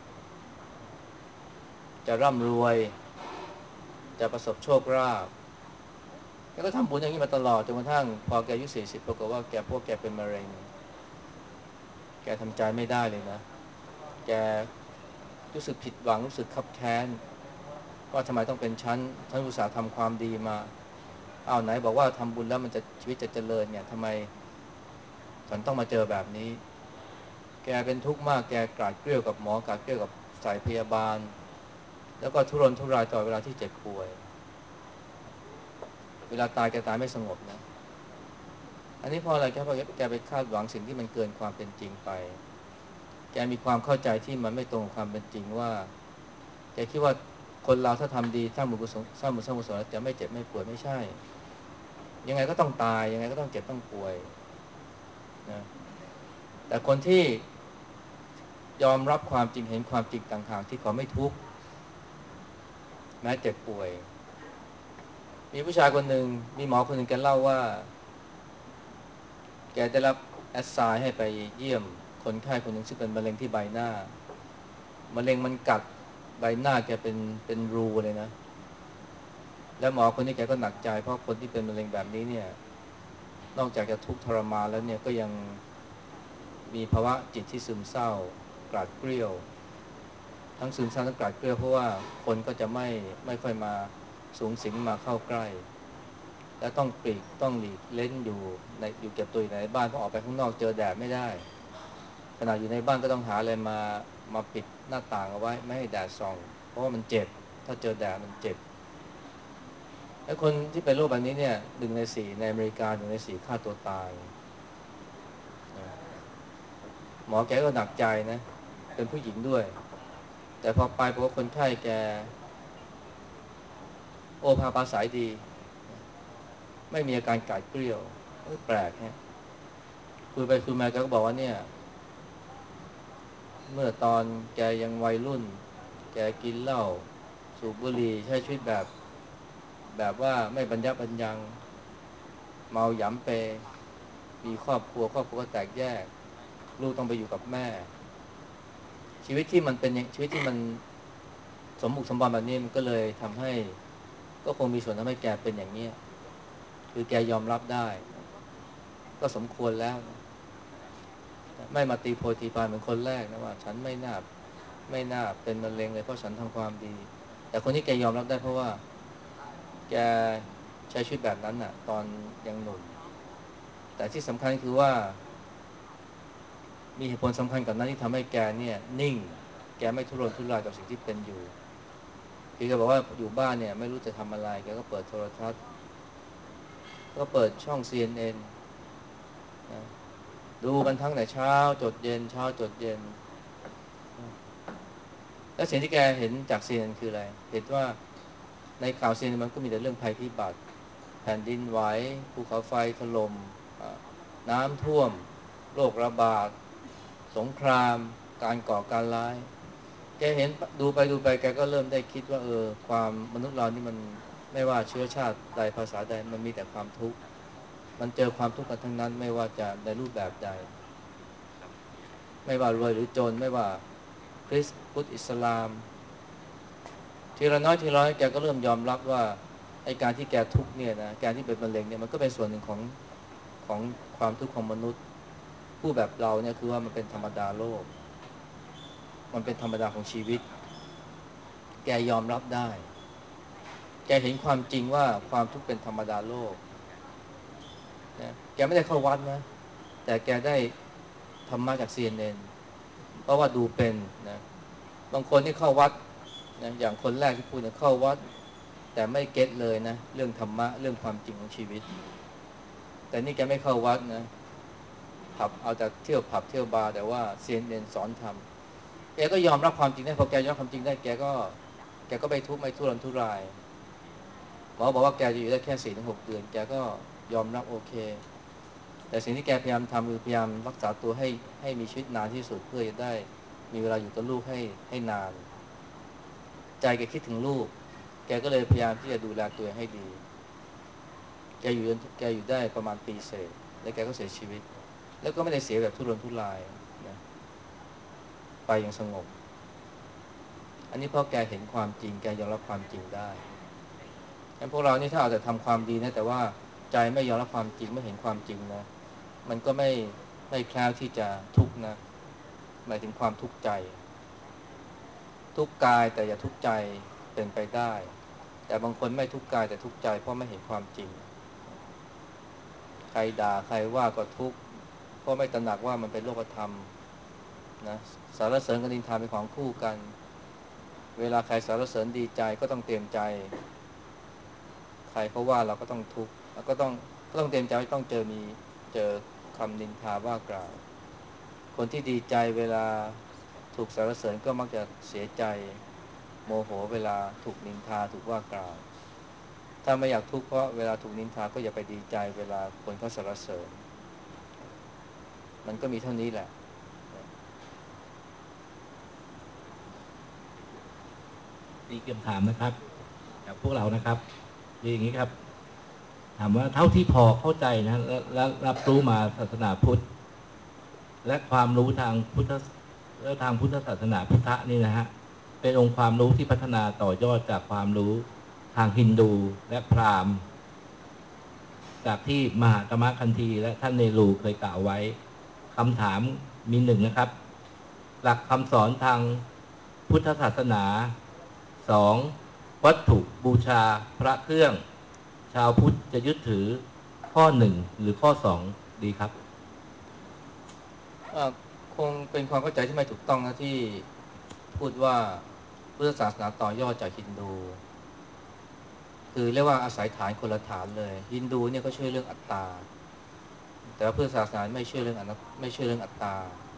A: จะร่ำรวยจะประสบโชคลาภแกก็ทำบุญอย่างนี้มาตลอดจนกระทั่งพอแกอายุ40ปรากฏว่าแกเป็นมะเร็งแกทำใจไม่ได้เลยนะแกรู้สึกผิดหวังรู้สึกคับแค้นว่าทำไมต้องเป็นฉันอุตส่าห์ทำความดีมาไหนบอกว่าทำบุญแล้วมันจะชีวิตจะเจริญเนี่ยทำไมฉันต้องมาเจอแบบนี้แกเป็นทุกข์มากแกกราดเกรี้ยวกับหมอกราดเกรี้ยวกับสายพยาบาลแล้วก็ทุรนทุรายต่อเวลาที่เจ็บป่วยเวลาตายแกตายไม่สงบนะอันนี้เพราะอะไรเพราะแกไปคาดหวังสิ่งที่มันเกินความเป็นจริงไปแกมีความเข้าใจที่มันไม่ตรงกับความเป็นจริงว่าแกคิดว่าคนเราถ้าทำดีสร้างบุญกุศลแล้วจะไม่เจ็บไม่ป่วยไม่ใช่ยังไงก็ต้องตายยังไงก็ต้องเจ็บต้องป่วยนะแต่คนที่ยอมรับความจริงเห็นความจริงต่างหากที่เขาไม่ทุกข์แม้เจ็บป่วยมีผู้ชายคนหนึ่งมีหมอคนหนึ่งแกเล่าว่าแกได้รับแอสไซน์ให้ไปเยี่ยมคนไข้คนหนึ่งซึ่งเป็นมะเร็งที่ใบหน้ามะเร็งมันกัดใบหน้าแกเป็นรูเลยนะแล้วหมอคนนี้แกก็หนักใจเพราะคนที่เป็นมะเร็งแบบนี้เนี่ยนอกจากจะทุกข์ทรมานแล้วเนี่ยก็ยังมีภาวะจิตที่ซึมเศร้ากราดเกรี้ยวทั้งซึมเศร้าทั้งกราดเกรี้ยวเพราะว่าคนก็จะไม่ค่อยมาสูงสิงมาเข้าใกล้และต้องปลีกต้องหลีกเล่นอยู่เก็บตัวอยู่ในบ้านเพราะออกไปข้างนอกเจอแดดไม่ได้ขณะอยู่ในบ้านก็ต้องหาอะไรมาปิดหน้าต่างเอาไว้ไม่ให้แดดส่องเพราะว่ามันเจ็บถ้าเจอแดดมันเจ็บไอ้คนที่เป็นโรคแบบนี้เนี่ย1 ใน 4ในอเมริกา1 ใน 4ฆ่าตัวตายหมอแกก็หนักใจนะเป็นผู้หญิงด้วยแต่พอไปเพราะว่าคนไข้แกโอภาปาสายดีไม่มีอาการกราดเกรี้ยวแปลกฮะคุยไปคุยมาแกก็บอกว่าเนี่ยเมื่อตอนแกยังวัยรุ่นแกกินเหล้าสูบบุหรี่ใช้ชีวิตแบบว่าไม่บรรยับบรรยังเมาหยำเปมีครอบครัวก็แตกแยกลูกต้องไปอยู่กับแม่ชีวิตที่มันเป็นชีวิตที่มันสมบุกสมบันแบบนี้มันก็เลยทำให้ก็คงมีส่วนทำให้แกเป็นอย่างนี้คือแกยอมรับได้ก็สมควรแล้วนะไม่มาตีโพยตีพายเหมือนคนแรกนะว่าฉันไม่น่าเป็นมะเร็งเลยเพราะฉันทำความดีแต่คนที่แกยอมรับได้เพราะว่าแกใช้ชีวิตแบบนั้นน่ะตอนยังหนุ่มแต่ที่สำคัญคือว่ามีเหตุผลสำคัญกับนั้นที่ทำให้แกเนี่ยนิ่งแกไม่ทุรนทุรายกับสิ่งที่เป็นอยู่คือแกบอกว่าอยู่บ้านเนี่ยไม่รู้จะทำอะไรแกก็เปิดโทรทัศน์ก็เปิดช่อง CNN นะดูมันทั้งแต่เช้าจดเย็นแล้วสิ่งที่แกเห็นจาก CNN คืออะไรเห็นว่าในข่าว CNN มันก็มีแต่เรื่องภัยพิบัติแผ่นดินไหวภูเขาไฟถล่มน้ำท่วมโรคระบาดสงครามการก่อการร้ายแกเห็นดูไปแกก็เริ่มได้คิดว่าความมนุษย์เรานี่มันไม่ว่าเชื้อชาติใดภาษาใดมันมีแต่ความทุกข์มันเจอความทุกข์กันทั้งนั้นไม่ว่าจะในรูปแบบใดไม่ว่ารวยหรือจนไม่ว่าคริสต์พุทธอิสลามทีละน้อยทีละน้อยแกก็เริ่มยอมรับว่าไอ้การที่แกทุกข์เนี่ยนะการที่เป็นมะเร็งเนี่ยมันก็เป็นส่วนหนึ่งของความทุกข์ของมนุษย์ผู้แบบเราเนี่ยคือว่ามันเป็นธรรมดาโลกมันเป็นธรรมดาของชีวิตแกยอมรับได้แกเห็นความจริงว่าความทุกข์เป็นธรรมดาโลกนะแกไม่ได้เข้าวัดนะแต่แกได้ธรรมะจาก CNN เพราะว่าดูเป็นนะบางคนที่เข้าวัดนะอย่างคนแรกที่พูดเนี่ยเข้าวัดแต่ไม่เก็ตเลยนะเรื่องธรรมะเรื่องความจริงของชีวิตแต่นี่แกไม่เข้าวัดนะผับเอาแต่เที่ยวผับเที่ยวบาร์แต่ว่า CNN สอนธรรมแกก็ยอมรับความจริงได้พอแกยอมรับความจริงได้แกก็ไม่ทุกข์ไม่ทุรนทุรายหมอบอกว่าแกจะอยู่ได้แค่ 4-6 เดือนแกก็ยอมรับโอเคแต่สิ่งที่แกพยายามทำคือพยายามรักษาตัวให้มีชีวิตนานที่สุดเพื่อจะได้มีเวลาอยู่กับลูกให้นานใจแกคิดถึงลูกแกก็เลยพยายามที่จะดูแลตัวเองให้ดีแกอยู่ได้ประมาณปีเศษแล้วแกก็เสียชีวิตแล้วก็ไม่ได้เสียแบบทุรนทุรายนะไปอย่างสงบอันนี้เพราะแกเห็นความจริงแกยอมรับความจริงได้งั้นพวกเรานี่ถ้าเอาแต่ทำความดีนะแต่ว่าใจไม่ยอมรับความจริงไม่เห็นความจริงนะมันก็ไม่แคล้วที่จะทุกข์นะหมายถึงความทุกข์ใจทุกข์กายแต่อย่าทุกข์ใจเป็นไปได้แต่บางคนไม่ทุกข์กายแต่ทุกข์ใจเพราะไม่เห็นความจริงใครด่าใครว่าก็ทุกข์เพราะไม่ตระหนักว่ามันเป็นโลกธรรมนะสรรเสริญกับนินทาเป็นของคู่กันเวลาใครสรรเสริญดีใจก็ต้องเตรียมใจใครเขาว่าเราก็ต้องทุกข์แล้วก็ต้องเตรียมใจต้องเจอคำนินทาว่ากล่าวคนที่ดีใจเวลาถูกสรรเสริญก็มักจะเสียใจโมโหเวลาถูกนินทาถูกว่ากล่าวถ้าไม่อยากทุกข์เพราะเวลาถูกนินทาก็อย่าไปดีใจเวลาคนเขาสรรเสริญมันก็มีเท่านี้แหละ
B: มีคำถามนะครับจากพวกเรานะครับอย่างนี้ครับถามว่าเท่าที่พอเข้าใจนะและรับรู้มาศาสนาพุทธและความรู้ทางพุทธและทางพุทธศาสนาพุทธนี่นะฮะเป็นองค์ความรู้ที่พัฒนาต่อยอดจากความรู้ทางฮินดูและพราหมณ์จากที่มหาตมะคันธีและท่านเนรูเคยกล่าวไว้คำถามมีหนึ่งนะครับหลักคำสอนทางพุทธศาสนา2วัตถุบูชาพระเครื่องชาวพุทธจะยึดถือข้อ1หรือข้อ2ดีครับ
A: คงเป็นความเข้าใจที่ไม่ถูกต้องนะที่พูดว่าพุทธศาสนาต่อยอดจากฮินดูคือเรียกว่าอาศัยฐานคนละฐานเลยฮินดูเนี่ยก็เชื่อเรื่องอัตตาแต่ว่าพุทธศาสนาไม่เชื่อเรื่องไม่เชื่อเรื่องอัตตา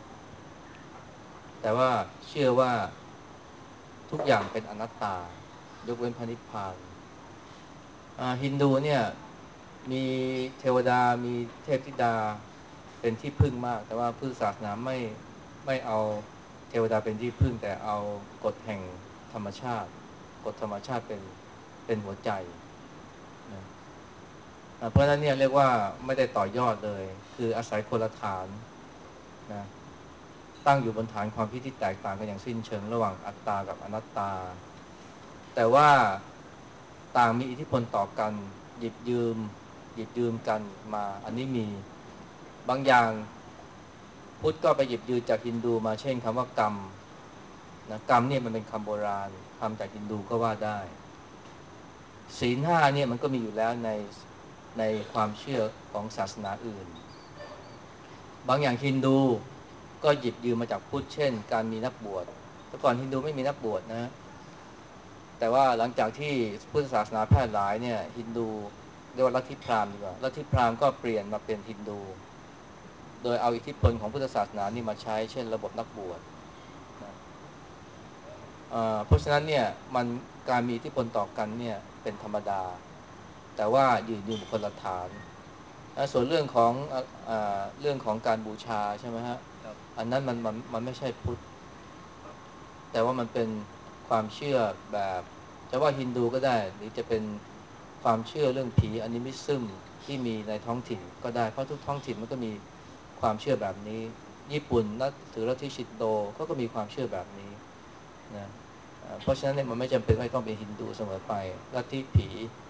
A: แต่ว่าเชื่อว่าทุกอย่างเป็นอนัตตายกเว้นพระนิพพานฮินดูเนี่ยมีเทวดามีเทพธิดาเป็นที่พึ่งมากแต่ว่าพุทธศาสนาไม่เอาเทวดาเป็นที่พึ่งแต่เอากฎแห่งธรรมชาติกฎธรรมชาติเป็นหัวใจนะเพราะฉะนั้นเนี่ยเรียกว่าไม่ได้ต่อยอดเลยคืออาศัยคนละฐานนะตั้งอยู่บนฐานความคิดที่แตกต่างกันอย่างสิ้นเชิงระหว่างอัตตากับอนัตตาแต่ว่าต่างมีอิทธิพลต่อกันหยิบยืมกันมาอันนี้มีบางอย่างพุทธก็ไปหยิบยืมจากฮินดูมาเช่นคำว่ากรรมนะกรรมเนี่ยมันเป็นคำโบราณคำจากฮินดูก็ว่าได้ศีลห้าเนี่ยมันก็มีอยู่แล้วในความเชื่อของศาสนาอื่นบางอย่างฮินดูก็หยิบยืมมาจากพุทธเช่นการมีนักบวชแต่ก่อนฮินดูไม่มีนักบวชนะแต่ว่าหลังจากที่พุทธศาสนาแพร่หลายเนี่ยฮินดูเรียกว่าลัทธิพราหมณ์ดีกว่าลัทธิพราหมณ์ก็เปลี่ยนมาเป็นฮินดูโดยเอาอิทธิพลของพุทธศาสนานี่มาใช้เช่นระบบนักบวชนะเพราะฉะนั้นเนี่ยมันการมีอิทธิพลต่อกันเนี่ยเป็นธรรมดาแต่ว่ายืนคนละฐานส่วนเรื่องของการบูชาใช่ไหมฮะอันนั้นมันไม่ใช่พุทธแต่ว่ามันเป็นความเชื่อแบบจะว่าฮินดูก็ได้หรือจะเป็นความเชื่อเรื่องผีอนิมิซึมที่มีในท้องถิ่นก็ได้เพราะทุกท้องถิ่นมันก็มีความเชื่อแบบนี้ญี่ปุ่นนับถือลัทธิชินโตเขาก็มีความเชื่อแบบนี้นะเพราะฉะนั้นเนี่ยมันไม่จำเป็นว่าต้องเป็นฮินดูเสมอไปลัทธิผี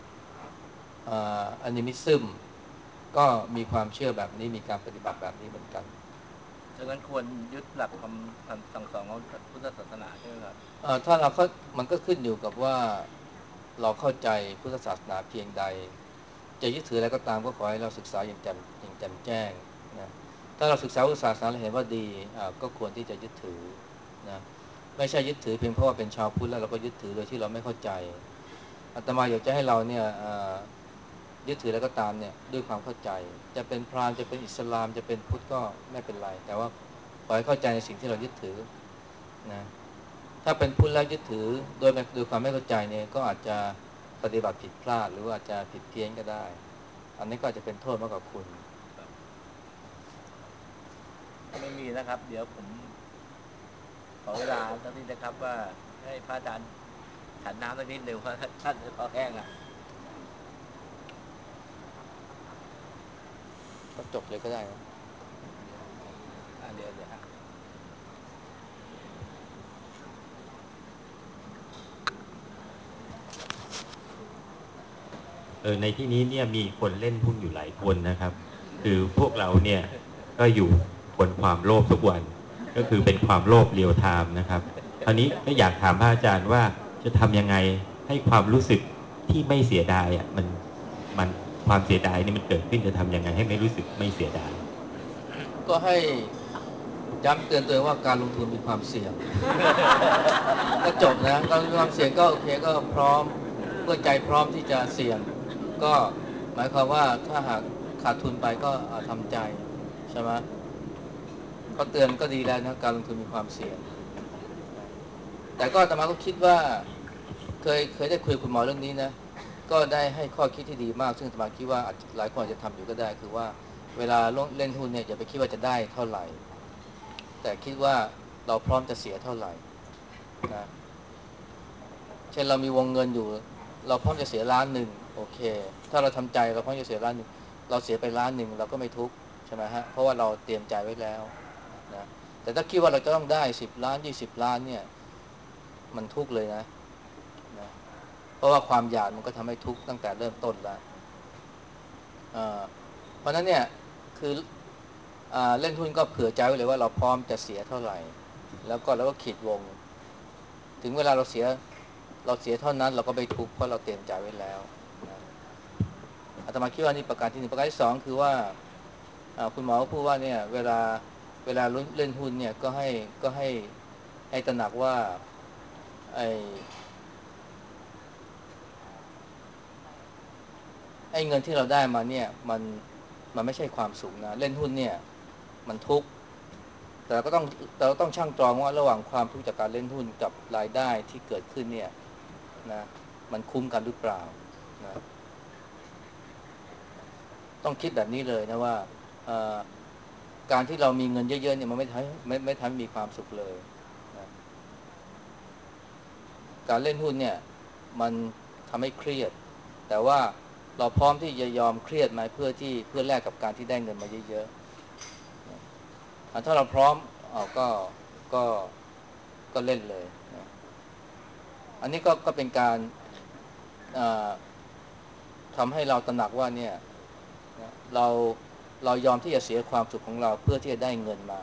A: อนิมิซึมก็มีความเชื่อแบบนี้มีการปฏิบัติแบบนี้เหมือนกัน
B: ดังนั้นควรยึดหลักคำสั่งสอนของพุทธศาสนาใช่ไหมครับ
A: ถ้าเราก็มันก็ขึ้นอยู่กับว่าเราเข้าใจพุทธศาสนาเพียงใดจะยึดถืออะไรก็ตามก็ขอให้เราศึกษาอย่างแจ่มแจ้งนะถ้าเราศึกษาพุทธศาสนาเราเห็นว่าดีก็ควรที่จะยึดถือนะไม่ใช่ยึดถือเพียงเพราะว่าเป็นชาวพุทธแล้วเราก็ยึดถือโดยที่เราไม่เข้าใจอาตมาอยากจะให้เราเนี่ยยึดถือแล้วก็ตามเนี่ยด้วยความเข้าใจจะเป็นพราหมณ์จะเป็นอิสลามจะเป็นพุทธก็ไม่เป็นไรแต่ว่าขอให้เข้าใจในสิ่งที่เรายึดถือนะถ้าเป็นพุทธแล้วยึดถือโดยความไม่เข้าใจเนี่ยก็อาจจะปฏิบัติผิดพลาดหรือว่าอาจจะผิดเพี้ยนก็ได้อันนี้ก็อาจจะเป็นโทษมากกว่าคุณ
B: ไม่มีนะครับเดี๋ยวผมขอเวลาสักนิดนะครับว่าให้พระอาจารย์ฉันน้ำสักนิดหนึ่งเพราะท่านคอแห้งอ่ะ
A: ก็จบเลยก็ได้นะ
B: เดี๋ยวฮะ
F: ในที่นี้เนี่ยมีคนเล่นหุ้นอยู่หลายคนนะครับคือพวกเราเนี่ยก็อยู่บนความโลภทุกวันก็คือเป็นความโลภเรียลไทม์นะครับคราวนี้ก็อยากถามพระอาจารย์ว่าจะทำยังไงให้ความรู้สึกที่ไม่เสียดายอ่ะมันความเสียดายนี่มันเกิดขึ้นจะทำยังไงให้ไม่รู้สึกไม่เสียดาย
A: ก็ให้ย้ำเตือนตัวเองว่าการลงทุนมีความเสี่ยงก็จบนะการมีความเสี่ยงก็โอเคก็พร้อมเมื่อใจพร้อมที่จะเสี่ยงก็หมายความว่าถ้าหากขาดทุนไปก็ทำใจใช่ไหมก็เตือนก็ดีแล้วนะการลงทุนมีความเสี่ยงแต่ก็อาตมาก็คิดว่าเคยได้คุยกับคุณหมอเรื่องนี้นะก็ได้ให้ข้อคิดที่ดีมากซึ่งอาตมาคิดว่าหลายคนอาจจะทำอยู่ก็ได้คือว่าเวลาเล่นหุ้นเนี่ยอย่าไปคิดว่าจะได้เท่าไหร่แต่คิดว่าเราพร้อมจะเสียเท่าไหร่นะเช่นเรามีวงเงินอยู่เราพร้อมจะเสีย1,000,000โอเคถ้าเราทำใจเราพร้อมจะเสีย1,000,000เราเสียไป1,000,000เราก็ไม่ทุกข์ใช่ไหมฮะเพราะว่าเราเตรียมใจไว้แล้วนะแต่ถ้าคิดว่าเราจะต้องได้10,000,000 20,000,000เนี่ยมันทุกข์เลยนะเพราะว่าความอยากมันก็ทำให้ทุกข์ตั้งแต่เริ่มต้นแล้วเพราะนั้นเนี่ยคือเล่นหุ้นก็เผื่อใจไว้เลยว่าเราพร้อมจะเสียเท่าไหร่แล้วก็เราก็ขีดวงถึงเวลาเราเสียเท่านั้นเราก็ไม่ทุกข์เพราะเราเตรียมใจไว้แล้วนะอาตมาคิดว่านี่ประการที่1ประการที่2คือว่าคุณหมอพูดว่าเนี่ยเวลาเล่นหุ้นเนี่ยก็ให้ตระหนักว่าไอ้เงินที่เราได้มาเนี่ยมันไม่ใช่ความสุขนะเล่นหุ้นเนี่ยมันทุกข์แต่เราต้องชั่งตรองว่าระหว่างความทุกข์จากการเล่นหุ้นกับรายได้ที่เกิดขึ้นเนี่ยนะมันคุ้มกันหรือเปล่านะต้องคิดแบบนี้เลยนะว่าการที่เรามีเงินเยอะๆเนี่ยมันไม่ทำให้มีความสุขเลยนะการเล่นหุ้นเนี่ยมันทำให้เครียดแต่ว่าเราพร้อมที่จะยอมเครียดไหมเพื่อแลกกับการที่ได้เงินมาเยอะๆนะถ้าเราพร้อมก็ก็ก็เล่นเลยนะอันนี้ก็เป็นการทำให้เราตระหนักว่าเนี่ยนะเรายอมที่จะเสียความสุขของเราเพื่อที่จะได้เงินมา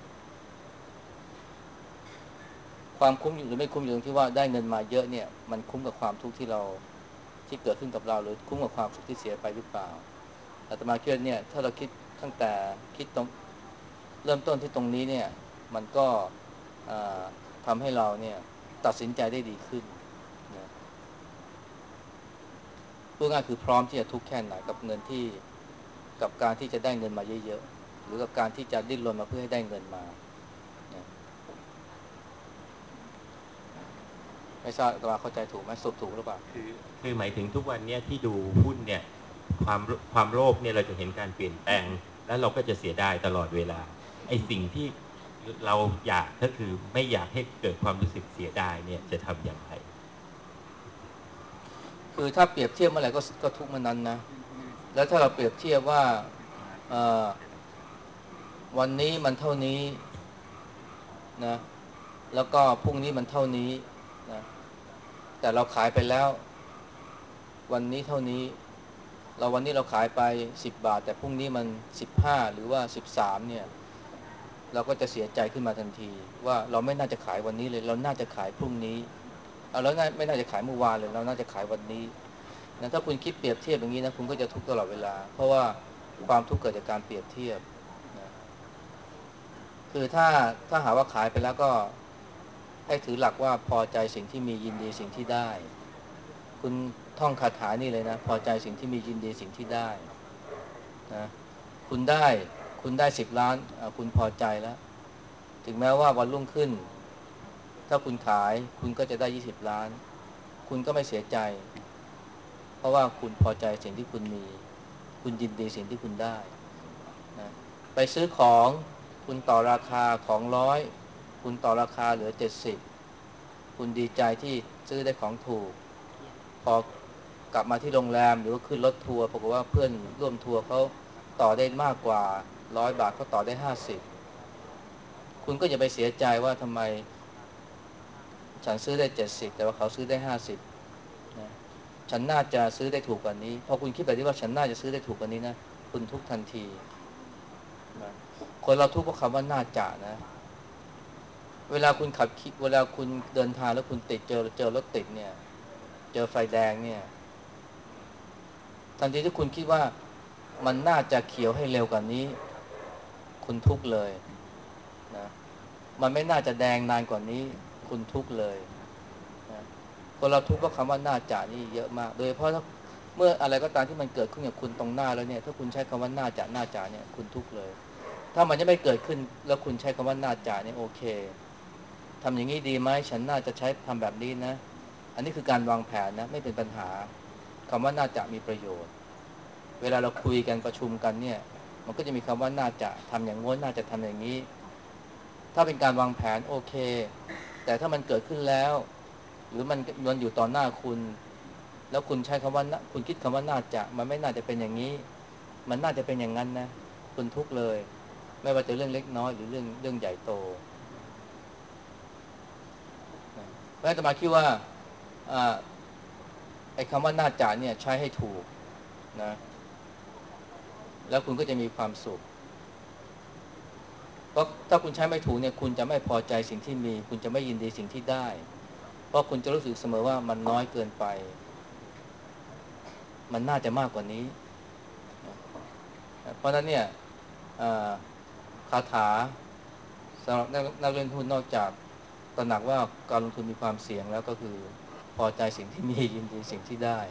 A: ความคุ้มหรือไม่คุ้มอยู่ตรงที่ว่าได้เงินมาเยอะเนี่ยมันคุ้มกับความทุกข์ที่เกิดขึ้นกับเราหรือคุ้มกับความสุขที่เสียไปหรือเปล่าอาตมาคิดเนี่ยถ้าเราคิดตั้งแต่คิดตรงเริ่มต้นที่ตรงนี้เนี่ยมันก็ทำให้เราเนี่ยตัดสินใจได้ดีขึ้นนะพูดง่ายคือพร้อมที่จะทุกข์แค่ไหนกับเงินที่กับการที่จะได้เงินมาเยอะๆหรือกับการที่จะดิ้นรนมาเพื่อให้ได้เงินมานะไม่ทราบอาตมาเข้าใจถูกไหมสรุปถูกหรือเปล่า
F: คือหมายถึงทุกวันเนี้ยที่ดูหุ้นเนี่ยความโลภเนี่ยเราจะเห็นการเปลี่ยนแปลงแล้วเราก็จะเสียดายตลอดเวลาไอ้สิ่งที่เราอยากก็คือไม่อยากให้เกิดความรู้สึกเสียดายเนี่ยจะทำอย่างไร
A: คือถ้าเปรียบเทียบเมื่อไหร่ก็ทุกเมื่อนั้นนะแล้วถ้าเราเปรียบเทียบว่าวันนี้มันเท่านี้นะแล้วก็พรุ่งนี้มันเท่านี้นะแต่เราขายไปแล้ววันนี้เท่านี้วันนี้เราขายไป10 บาทแต่พรุ่งนี้มัน15หรือว่า13เนี่ยเราก็จะเสียใจขึ้นมาทันทีว่าเราไม่น่าจะขายวันนี้เลยเราน่าจะขายพรุ่งนี้เราไม่น่าจะขายเมื่อวานเลยเราน่าจะขายวันนี้นะถ้าคุณคิดเปรียบเทียบอย่างนี้นะคุณก็จะทุกข์ตลอดเวลาเพราะว่าความทุกข์เกิดจากการเปรียบเทียบนะคือถ้าหาว่าขายไปแล้วก็ให้ถือหลักว่าพอใจสิ่งที่มียินดีสิ่งที่ได้คุณท่องคาถานี่เลยนะพอใจสิ่งที่มียินดีสิ่งที่ได้นะคุณได้10 ล้านคุณพอใจแล้วถึงแม้ว่าวันรุ่งขึ้นถ้าคุณขายคุณก็จะได้20 ล้านคุณก็ไม่เสียใจเพราะว่าคุณพอใจสิ่งที่คุณมีคุณยินดีสิ่งที่คุณได้นะไปซื้อของคุณต่อราคาของ100คุณต่อราคาเหลือ70คุณดีใจที่ซื้อได้ของถูกพอกลับมาที่โรงแรมหรือว่าขึ้นรถทัวร์ปรากฏว่าเพื่อนร่วมทัวร์เขาต่อได้มากกว่า100 บาทเขาต่อได้50คุณก็อย่าไปเสียใจว่าทำไมฉันซื้อได้70แต่ว่าเขาซื้อได้50นะฉันน่าจะซื้อได้ถูกกว่านี้พอคุณคิดแบบนี้ว่าฉันน่าจะซื้อได้ถูกกว่านี้นะคุณทุกทันทีนะคนเราทุกข์เพราะคำว่าน่าจะนะเวลาคุณเวลาคุณเดินทางแล้วคุณติดเจอรถติดเนี่ยเจอไฟแดงเนี่ยทันทีที่คุณคิดว่ามันน่าจะเขียวให้เร็วกว่านี้คุณทุกข์เลยนะมันไม่น่าจะแดงนานกว่านี้คุณทุกข์เลยนะคนเราทุกข์เพราะคำว่าน่าจะนี่เยอะมากโดยเฉพาะถ้าเมื่ออะไรก็ตามที่มันเกิดขึ้นกับคุณตรงหน้าแล้วเนี่ยถ้าคุณใช้คำว่าน่าจะเนี่ยคุณทุกข์เลยถ้ามันยังไม่เกิดขึ้นแล้วคุณใช้คำว่าน่าจะเนี่ยโอเคทำอย่างนี้ดีไหมฉันน่าจะใช้ทำแบบนี้นะอันนี้คือการวางแผนนะไม่เป็นปัญหาคำว่าน่าจะมีประโยชน์เวลาเราคุยกันประชุมกันเนี่ยมันก็จะมีคำว่าน่าจะทำอย่างโน้นน่าจะทำอย่างนี้ถ้าเป็นการวางแผนโอเคแต่ถ้ามันเกิดขึ้นแล้วหรือมันอยู่ต่อหน้าคุณแล้วคุณใช้คำว่าคุณคิดคำว่าน่าจะมันไม่น่าจะเป็นอย่างนี้มันน่าจะเป็นอย่างนั้นนะคุณทุกข์เลยไม่ว่าจะเรื่องเล็กน้อยหรือเรื่องใหญ่โตเพราะฉะนั้นอาตมาคิดว่าไอ้คำว่าน่าจะเนี่ยใช้ให้ถูกนะแล้วคุณก็จะมีความสุขเพราะถ้าคุณใช้ไม่ถูกเนี่ยคุณจะไม่พอใจสิ่งที่มีคุณจะไม่ยินดีสิ่งที่ได้เพราะคุณจะรู้สึกเสมอว่ามันน้อยเกินไปมันน่าจะมากกว่านี้เพราะฉะนั้นเนี่ยคาถาสำหรับนักเล่นหุ้นนอกจากตระหนักว่าการลงทุนมีความเสี่ยงแล้วก็คือพอใจสิ่งที่มียินดีสิ่งที่ได้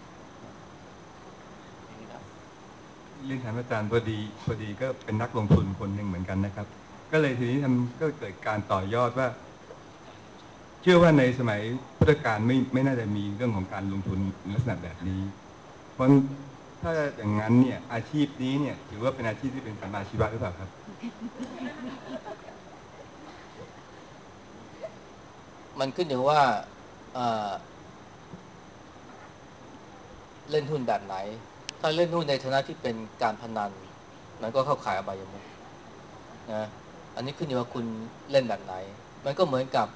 D: เรียนถามอาจารย์พอดีก็เป็นนักลงทุนคนหนึ่งเหมือนกันนะครับก็เลยทีนี้ก็เกิดการต่อยอดว่าเชื่อว่าในสมัยพุทธกาลไม่น่าจะมีเรื่องของการลงทุนลักษณะแบบนี้เพราะถ้าอย่างนั้นเนี่ยอาชีพนี้เนี่ยถือว่าเป็นอาชีพที่เป็นสัมมาชีวะหรือเปล่าครับ
A: มันขึ้นอยู่ว่าเล่นหุ้นแบบไหนถ้าเล่นหุ้นในฐานะที่เป็นการพนันมันก็เข้าข่ายอบายมุขนะอันนี้ขึ้นอยู่ว่าคุณเล่นแบบไหนมันก็เหมือนกั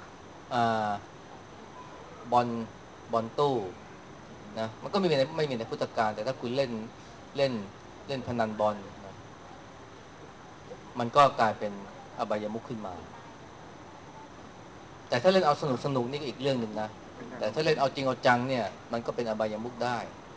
A: บบอลตู้นะมันก็ไม่มีในพุทธกาลแต่ถ้าคุณเล่นเล่นพนันบอลนะมันก็กลายเป็นอบายมุขขึ้นมาแต่ถ้าเล่นเอาสนุกนี่ก็อีกเรื่องหนึ่งนะแต่ถ้าเล่นเอาจริงเอาจังเนี่ยมันก็เป็นอบายมุขได้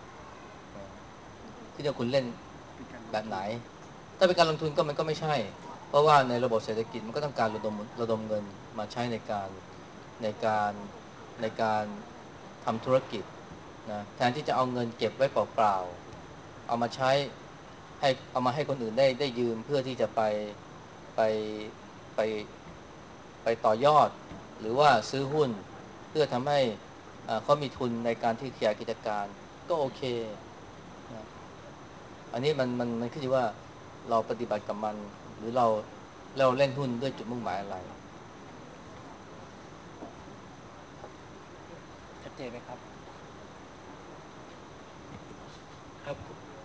A: ที่จะคุณเล่นแบบไหนถ้าเป็นการลงทุนก็มันก็ไม่ใช่เพราะว่าในระบบเศรษฐกิจมันก็ต้องการระดมเงินมาใช้ในการในการทำธุรกิจนะแทนที่จะเอาเงินเก็บไว้เปล่าๆเอามาใช้เอามาให้คนอื่นได้ยืมเพื่อที่จะไปไปไปต่อยอดหรือว่าซื้อหุ้นเพื่อทำให้เขามีทุนในการที่ขยายกิจการก็โอเคนะอันนี้มันขึ้นอยู่ว่าเราปฏิบัติกับมันหรือเราเราเล่นหุ้นด้วยจุดมุ่งหมายอะไรชัดเจนไหมครับ
E: ครับ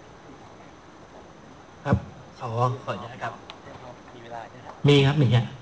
E: ครับขออนุญาตครับ
A: มีเวลาใช่ไหม
E: มีครับมีฮะ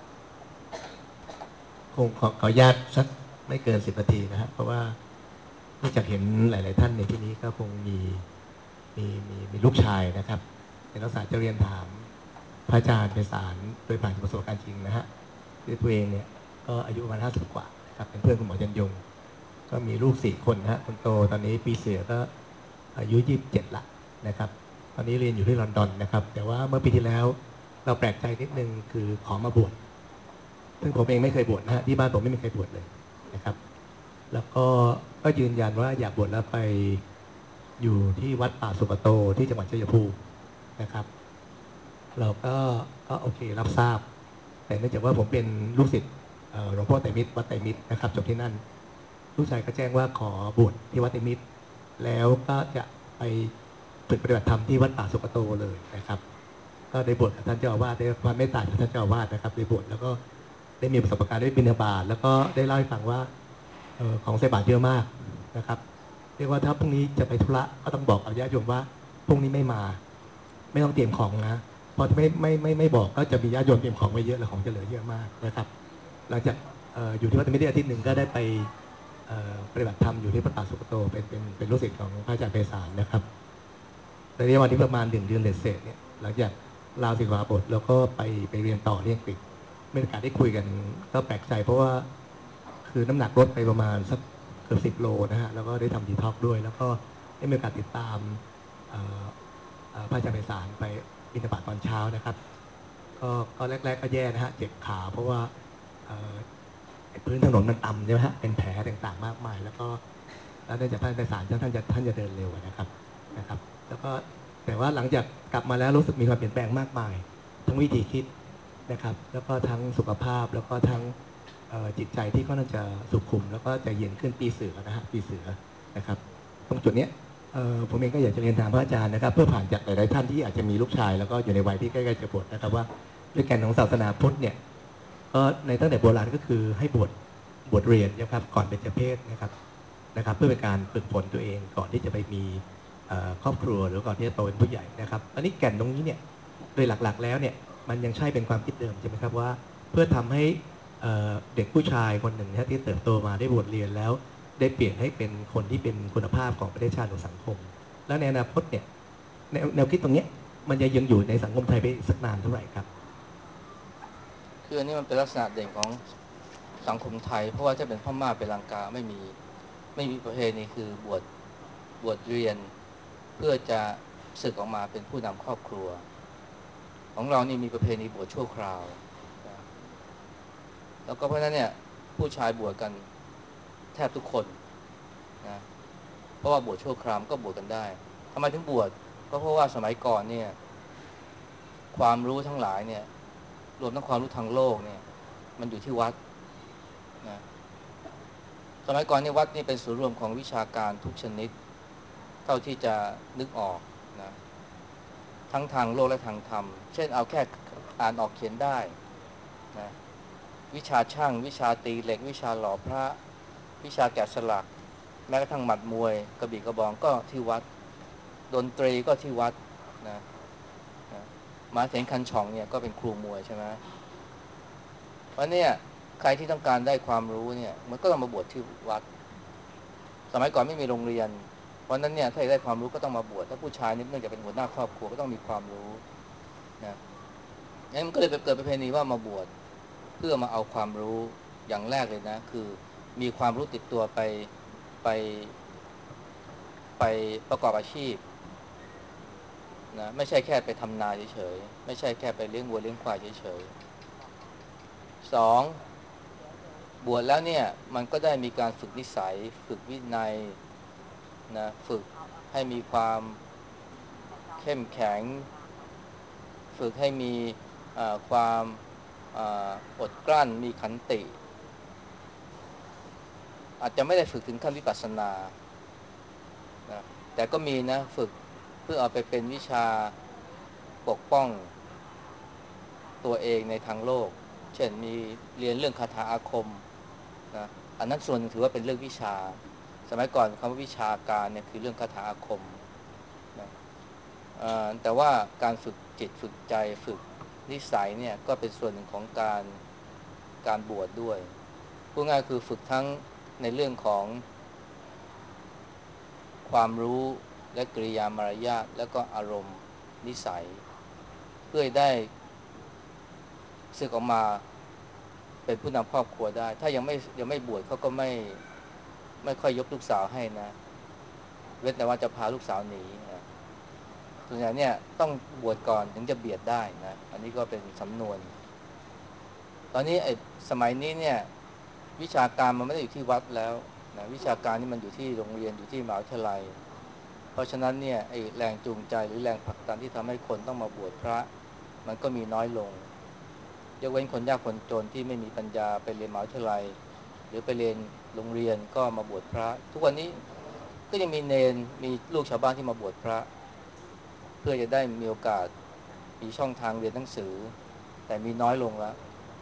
E: คงขออนุญาตสักไม่เกิน10 นาทีนะครับเพราะว่าเนื่องจากเห็นหลาย ๆ ท่านในที่นี้ก็คงมีลูกชายนะครับในลักษณะจะเรียนถามพระอาจารย์ไพศาลโดยผ่านประสบการณ์จริงนะฮะคือตัวเองเนี่ยก็อายุประมาณ50 กว่านะครับเป็นเพื่อนคุณหมอยันยงก็มีลูก4 คนนะฮะคนโตตอนนี้ปีเสือก็อายุ27ละนะครับตอนนี้เรียนอยู่ที่ลอนดอนนะครับแต่ว่าเมื่อปีที่แล้วเราแปลกใจนิดนึงคือขอมาบวชซึ่งผมเองไม่เคยบวชนะฮะที่บ้านผมไม่มีใครบวชเลยนะครับแล้วก็ยืนยันว่าอยากบวชแล้วไปอยู่ที่วัดป่าสุกโตที่จังหวัดชัยภูมินะครับเราก็โอเครับทราบแต่เนื่องจากว่าผมเป็นลูกศิษย์หลวงพ่อไตรมิตรวัดไตรมิตรนะครับจบที่นั่นลูกชายก็แจ้งว่าขอบวชที่วัดไตรมิตรแล้วก็จะไปฝึกปฏิบัติธรรมที่วัดป่าสุกโตเลยนะครับก็ได้บวชกับท่านเจ้าอาวาสได้ความเมตตาจากท่านเจ้าอาวาสนะครับได้บวชแล้วก็ได้มีประสบการณ์ได้บิณฑบาตแล้วก็ได้เล่าให้ฟังว่าของใส่บาตรเยอะมากนะครับเรียกว่าถ้าพรุ่งนี้จะไปธุระก็ต้องบอกกับญาติโยมว่าพรุ่งนี้ไม่มาไม่ต้องเตรียมของนะเพราะไม่บอกก็จะมีญาติโยมเตรียมของไว้เยอะแล้วของจะเหลือเยอะมากนะครับหลังจากอยู่ที่วัดไม่ได้อาทิตย์หนึ่งก็ได้ไปปฏิบัติธรรมอยู่ที่พระป่าสุกโตเป็นลูกศิษย์ของพระอาจารย์ไพศาลนะครับในระยะวันที่ประมาณ1 เดือนเศษเนี่ยหลังจากลาสิกขาบทแล้วก็ไปเรียนต่อที่อังกฤษไม่มีโอกาสได้คุยกันก็แปลกใจเพราะว่าคือน้ำหนักลดไปประมาณสักเกือบ10 โลนะฮะแล้วก็ได้ทำดีท็อกด้วยแล้วก็ได้มีโอกาสติดตามพระอาจารย์ไพศาลไปบิณฑบาตตอนเช้านะครับก็แรกๆก็แย่นะฮะเจ็บขาเพราะว่าพื้นถนนมันต่ำใช่ไหมฮะเป็นแผลต่างๆมากมายแล้วเนื่องจากพระอาจารย์ไพศาลท่านจะเดินเร็วนะครับแล้วก็แต่ว่าหลังจากกลับมาแล้วรู้สึกมีความเปลี่ยนแปลงมากมายทั้งวิธีคิดนะครับแล้วก็ทั้งสุขภาพแล้วก็ทั้งจิตใจที่ค่อนข้างจะสุขุมแล้วก็ใจเย็นขึ้นปีเสือนะฮะปีเสือนะครับตรงจุดนี้ผมเองก็อยากจะเรียนถามพระอาจารย์นะครับเพื่อผ่านจากหลายๆท่านที่อาจจะมีลูกชายแล้วก็อยู่ในวัยที่ใกล้ๆจะบวชนะครับว่าด้วยแก่นของศาสนาพุทธเนี่ยก็ในตั้งแต่โบราณก็คือให้บวชเรียนนะครับก่อนเป็นเจเพศนะครับเพื่อเป็นการฝึกฝนตัวเองก่อนที่จะไปมีครอบครัวหรือก่อนที่จะโตเป็นผู้ใหญ่นะครับอันนี้แก่นตรงนี้เนี่ยโดยหลักๆแล้วเนี่ยมันยังใช่เป็นความคิดเดิมใช่ไหมครับว่าเพื่อทำให้เด็กผู้ชายคนหนึ่งที่เติบโตมาได้บวชเรียนแล้วได้เปลี่ยนให้เป็นคนที่เป็นคุณภาพของประเทศชาติหรือสังคมแล้วในอนาคตเนี่ยแนวคิดตรงนี้มันจะยังอยู่ในสังคมไทยไปสักนานเท่าไหร่ครับ
A: คืออันนี้มันเป็นลักษณะเด่นของสังคมไทยเพราะว่าถ้าเป็นพม่าเป็นลังกาไม่มีประเพณีคือบวชเรียนเพื่อจะศึกออกมาเป็นผู้นำครอบครัวของเรานี่มีประเพณีบวชชั่วคราวนะแล้วก็เพราะฉะนั้นเนี่ยผู้ชายบวชกันแทบทุกคนนะเพราะว่าบวชชั่วคราวก็บวชกันได้ทำไมถึงบวชก็เพราะว่าสมัยก่อนเนี่ยความรู้ทั้งหลายเนี่ยรวมทั้งความรู้ทางโลกเนี่ยมันอยู่ที่วัดนะสมัยก่อนเนี่ยวัดนี่เป็นศูนย์รวมของวิชาการทุกชนิดเท่าที่จะนึกออกนะทั้งทางโลกและทางธรรมเช่นเอาแค่อ่านออกเขียนได้นะวิชาช่างวิชาตีเหล็กวิชาหล่อพระวิชาแกะสลักแม้กระทั่งหมัดมวยกระบี่กระบองก็ที่วัดดนตรีก็ที่วัดนะมาเถงคันช่องเนี่ยก็เป็นครูมวยใช่ไหมเพราะเนี่ยใครที่ต้องการได้ความรู้เนี่ยมันก็ต้องมาบวชที่วัดสมัยก่อนไม่มีโรงเรียนเพราะนั้นเนี่ยถ้าอยากได้ความรู้ก็ต้องมาบวชถ้าผู้ชายนี่เนื่องจากเป็นหัวหน้าครอบครัวก็ต้องมีความรู้นะงั้นมันก็เลยเกิดประเพณีว่ามาบวชเพื่อมาเอาความรู้อย่างแรกเลยนะคือมีความรู้ติดตัวไปไปประกอบอาชีพนะไม่ใช่แค่ไปทำนาเฉยๆไม่ใช่แค่ไปเลี้ยงวัวเลี้ยงควายเฉยๆสองบวชแล้วเนี่ยมันก็ได้มีการฝึกนิสัยฝึกวินัยนะฝึกให้มีความเข้มแข็งฝึกให้มีความอดกลั้นมีขันติอาจจะไม่ได้ฝึกถึงขั้นวิปัสสนานะแต่ก็มีนะฝึกเพื่อเอาไปเป็นวิชาปกป้องตัวเองในทางโลกเช่นมีเรียนเรื่องคาถาอาคมนะอันนั้นส่วนถือว่าเป็นเรื่องวิชาสมัยก่อนคำว่าวิชาการเนี่ยคือเรื่องคาถาอาคมนะแต่ว่าการฝึกจิตฝึกใจฝึกนิสัยเนี่ยก็เป็นส่วนหนึ่งของการบวชดด้วยพูดง่ายคือฝึกทั้งในเรื่องของความรู้และกริยามารยาทแล้วก็อารมณ์นิสัยเพื่อได้สึกออกมาเป็นผู้นำครอบครัวได้ถ้ายังไม่บวชเขาก็ไม่ค่อยยกลูกสาวให้นะเว้นแต่ว่าจะพาลูกสาวหนีนะส่วนใหญ่เนี่ยต้องบวชก่อนถึงจะเบียดได้นะอันนี้ก็เป็นสำนวนตอนนี้สมัยนี้เนี่ยวิชาการมันไม่ได้อยู่ที่วัดแล้วนะวิชาการนี่มันอยู่ที่โรงเรียนอยู่ที่มหาวิทยาลัยเพราะฉะนั้นเนี่ยแรงจูงใจหรือแรงผลักดันที่ทำให้คนต้องมาบวชพระมันก็มีน้อยลงยกเว้นคนยากคนจนที่ไม่มีปัญญาไปเรียนมหาวิทยาลัยหรือไปเรียนโรงเรียนก็มาบวชพระทุกวันนี้ก็ยังมีเนรมีลูกชาวบ้านที่มาบวชพระเพื่อจะได้มีโอกาสมีช่องทางเรียนหนังสือแต่มีน้อยลงแล้ว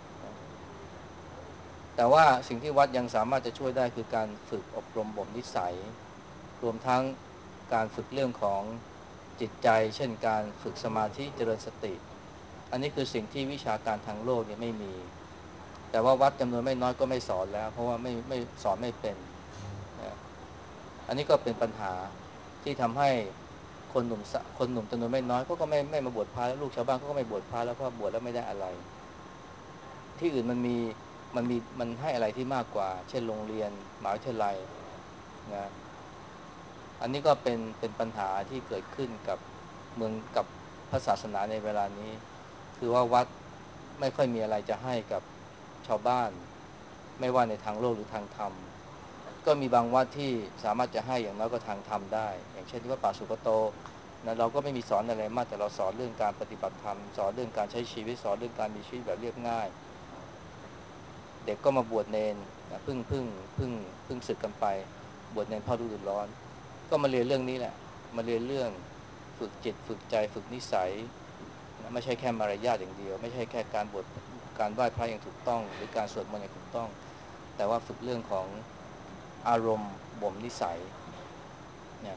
A: แต่ว่าสิ่งที่วัดยังสามารถจะช่วยได้คือการฝึกอบรมบ่มนิสัยรวมทั้งการฝึกเรื่องของจิตใจเช่นการฝึกสมาธิเจริญสติอันนี้คือสิ่งที่วิชาการทางโลกเนี่ยไม่มีแต่ว่าวัดจำนวนไม่น้อยก็ไม่สอนแล้วเพราะว่าไม่สอนไม่เป็นนะอันนี้ก็เป็นปัญหาที่ทำให้คนหนุ่มจำนวนไม่น้อยก็ไม่มาบวชพระแล้วลูกชาวบ้านก็ไม่บวชพระแล้วเพราะบวชแล้วไม่ได้อะไรที่อื่นมันให้อะไรที่มากกว่าเช่นโรงเรียนมหาวิทยาลัยนะอันนี้ก็เป็นปัญหาที่เกิดขึ้นกับเมืองกับพระศาสนาในเวลานี้คือว่าวัดไม่ค่อยมีอะไรจะให้กับชาวบ้านไม่ว่าในทางโลกหรือทางธรรมก็มีบางวัดที่สามารถจะให้อย่างน้อยก็ทางธรรมได้อย่างเช่นที่วัดป่าสุกโตนะเราก็ไม่มีสอนอะไรมากแต่เราสอนเรื่องการปฏิบัติธรรมสอนเรื่องการใช้ชีวิตสอนเรื่องการมีชีวิตแบบเรียบง่ายเด็กก็มาบวชเนรนะเพิ่งศึกกันไปบวชเนรพ่อฤดูร้อนก็มาเรียนเรื่องนี้แหละมาเรียนเรื่องฝึกจิตฝึกใจฝึกนิสัยนะไม่ใช่แค่มารยาทอย่างเดียวไม่ใช่แค่การบวชการไหว้พระอย่างถูกต้องหรือการสวดมนต์อย่างถูกต้องแต่ว่าฝึกเรื่องของอารมณ์บ่มนิสัยเนี่ย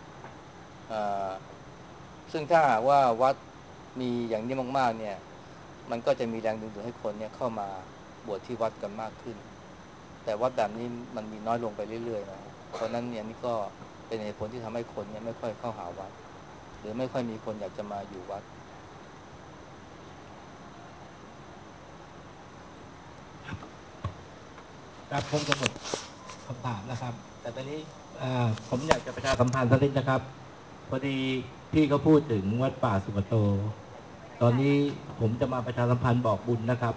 A: ซึ่งถ้าว่าวัดมีอย่างนี้มากๆเนี่ยมันก็จะมีแรงดึงดูดให้คนเนี่ยเข้ามาบวชที่วัดกันมากขึ้นแต่วัดแบบนี้มันมีน้อยลงไปเรื่อยๆนะเพราะนั้นเนี่ยนี่ก็เป็นเหตุผลที่ทำให้คนเนี่ยไม่ค่อยเข้าหาวัดหรือไม่ค่อยมีคนอยากจะมาอยู่วัด
B: ครับคงจะหมดคำถามนะครับแต่ตอนนี้ผมอยากจะประชาสัมพันธ์สักนิดนะครับพอดีพี่ก็พูดถึงวัดป่าสุกโตตอนนี้ผมจะมาประชาสัมพันธ์บอกบุญนะครับ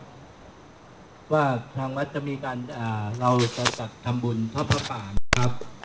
B: ว่าทางวัดจะมีการเราจะจัดทำบุญทอดพระป่าครับ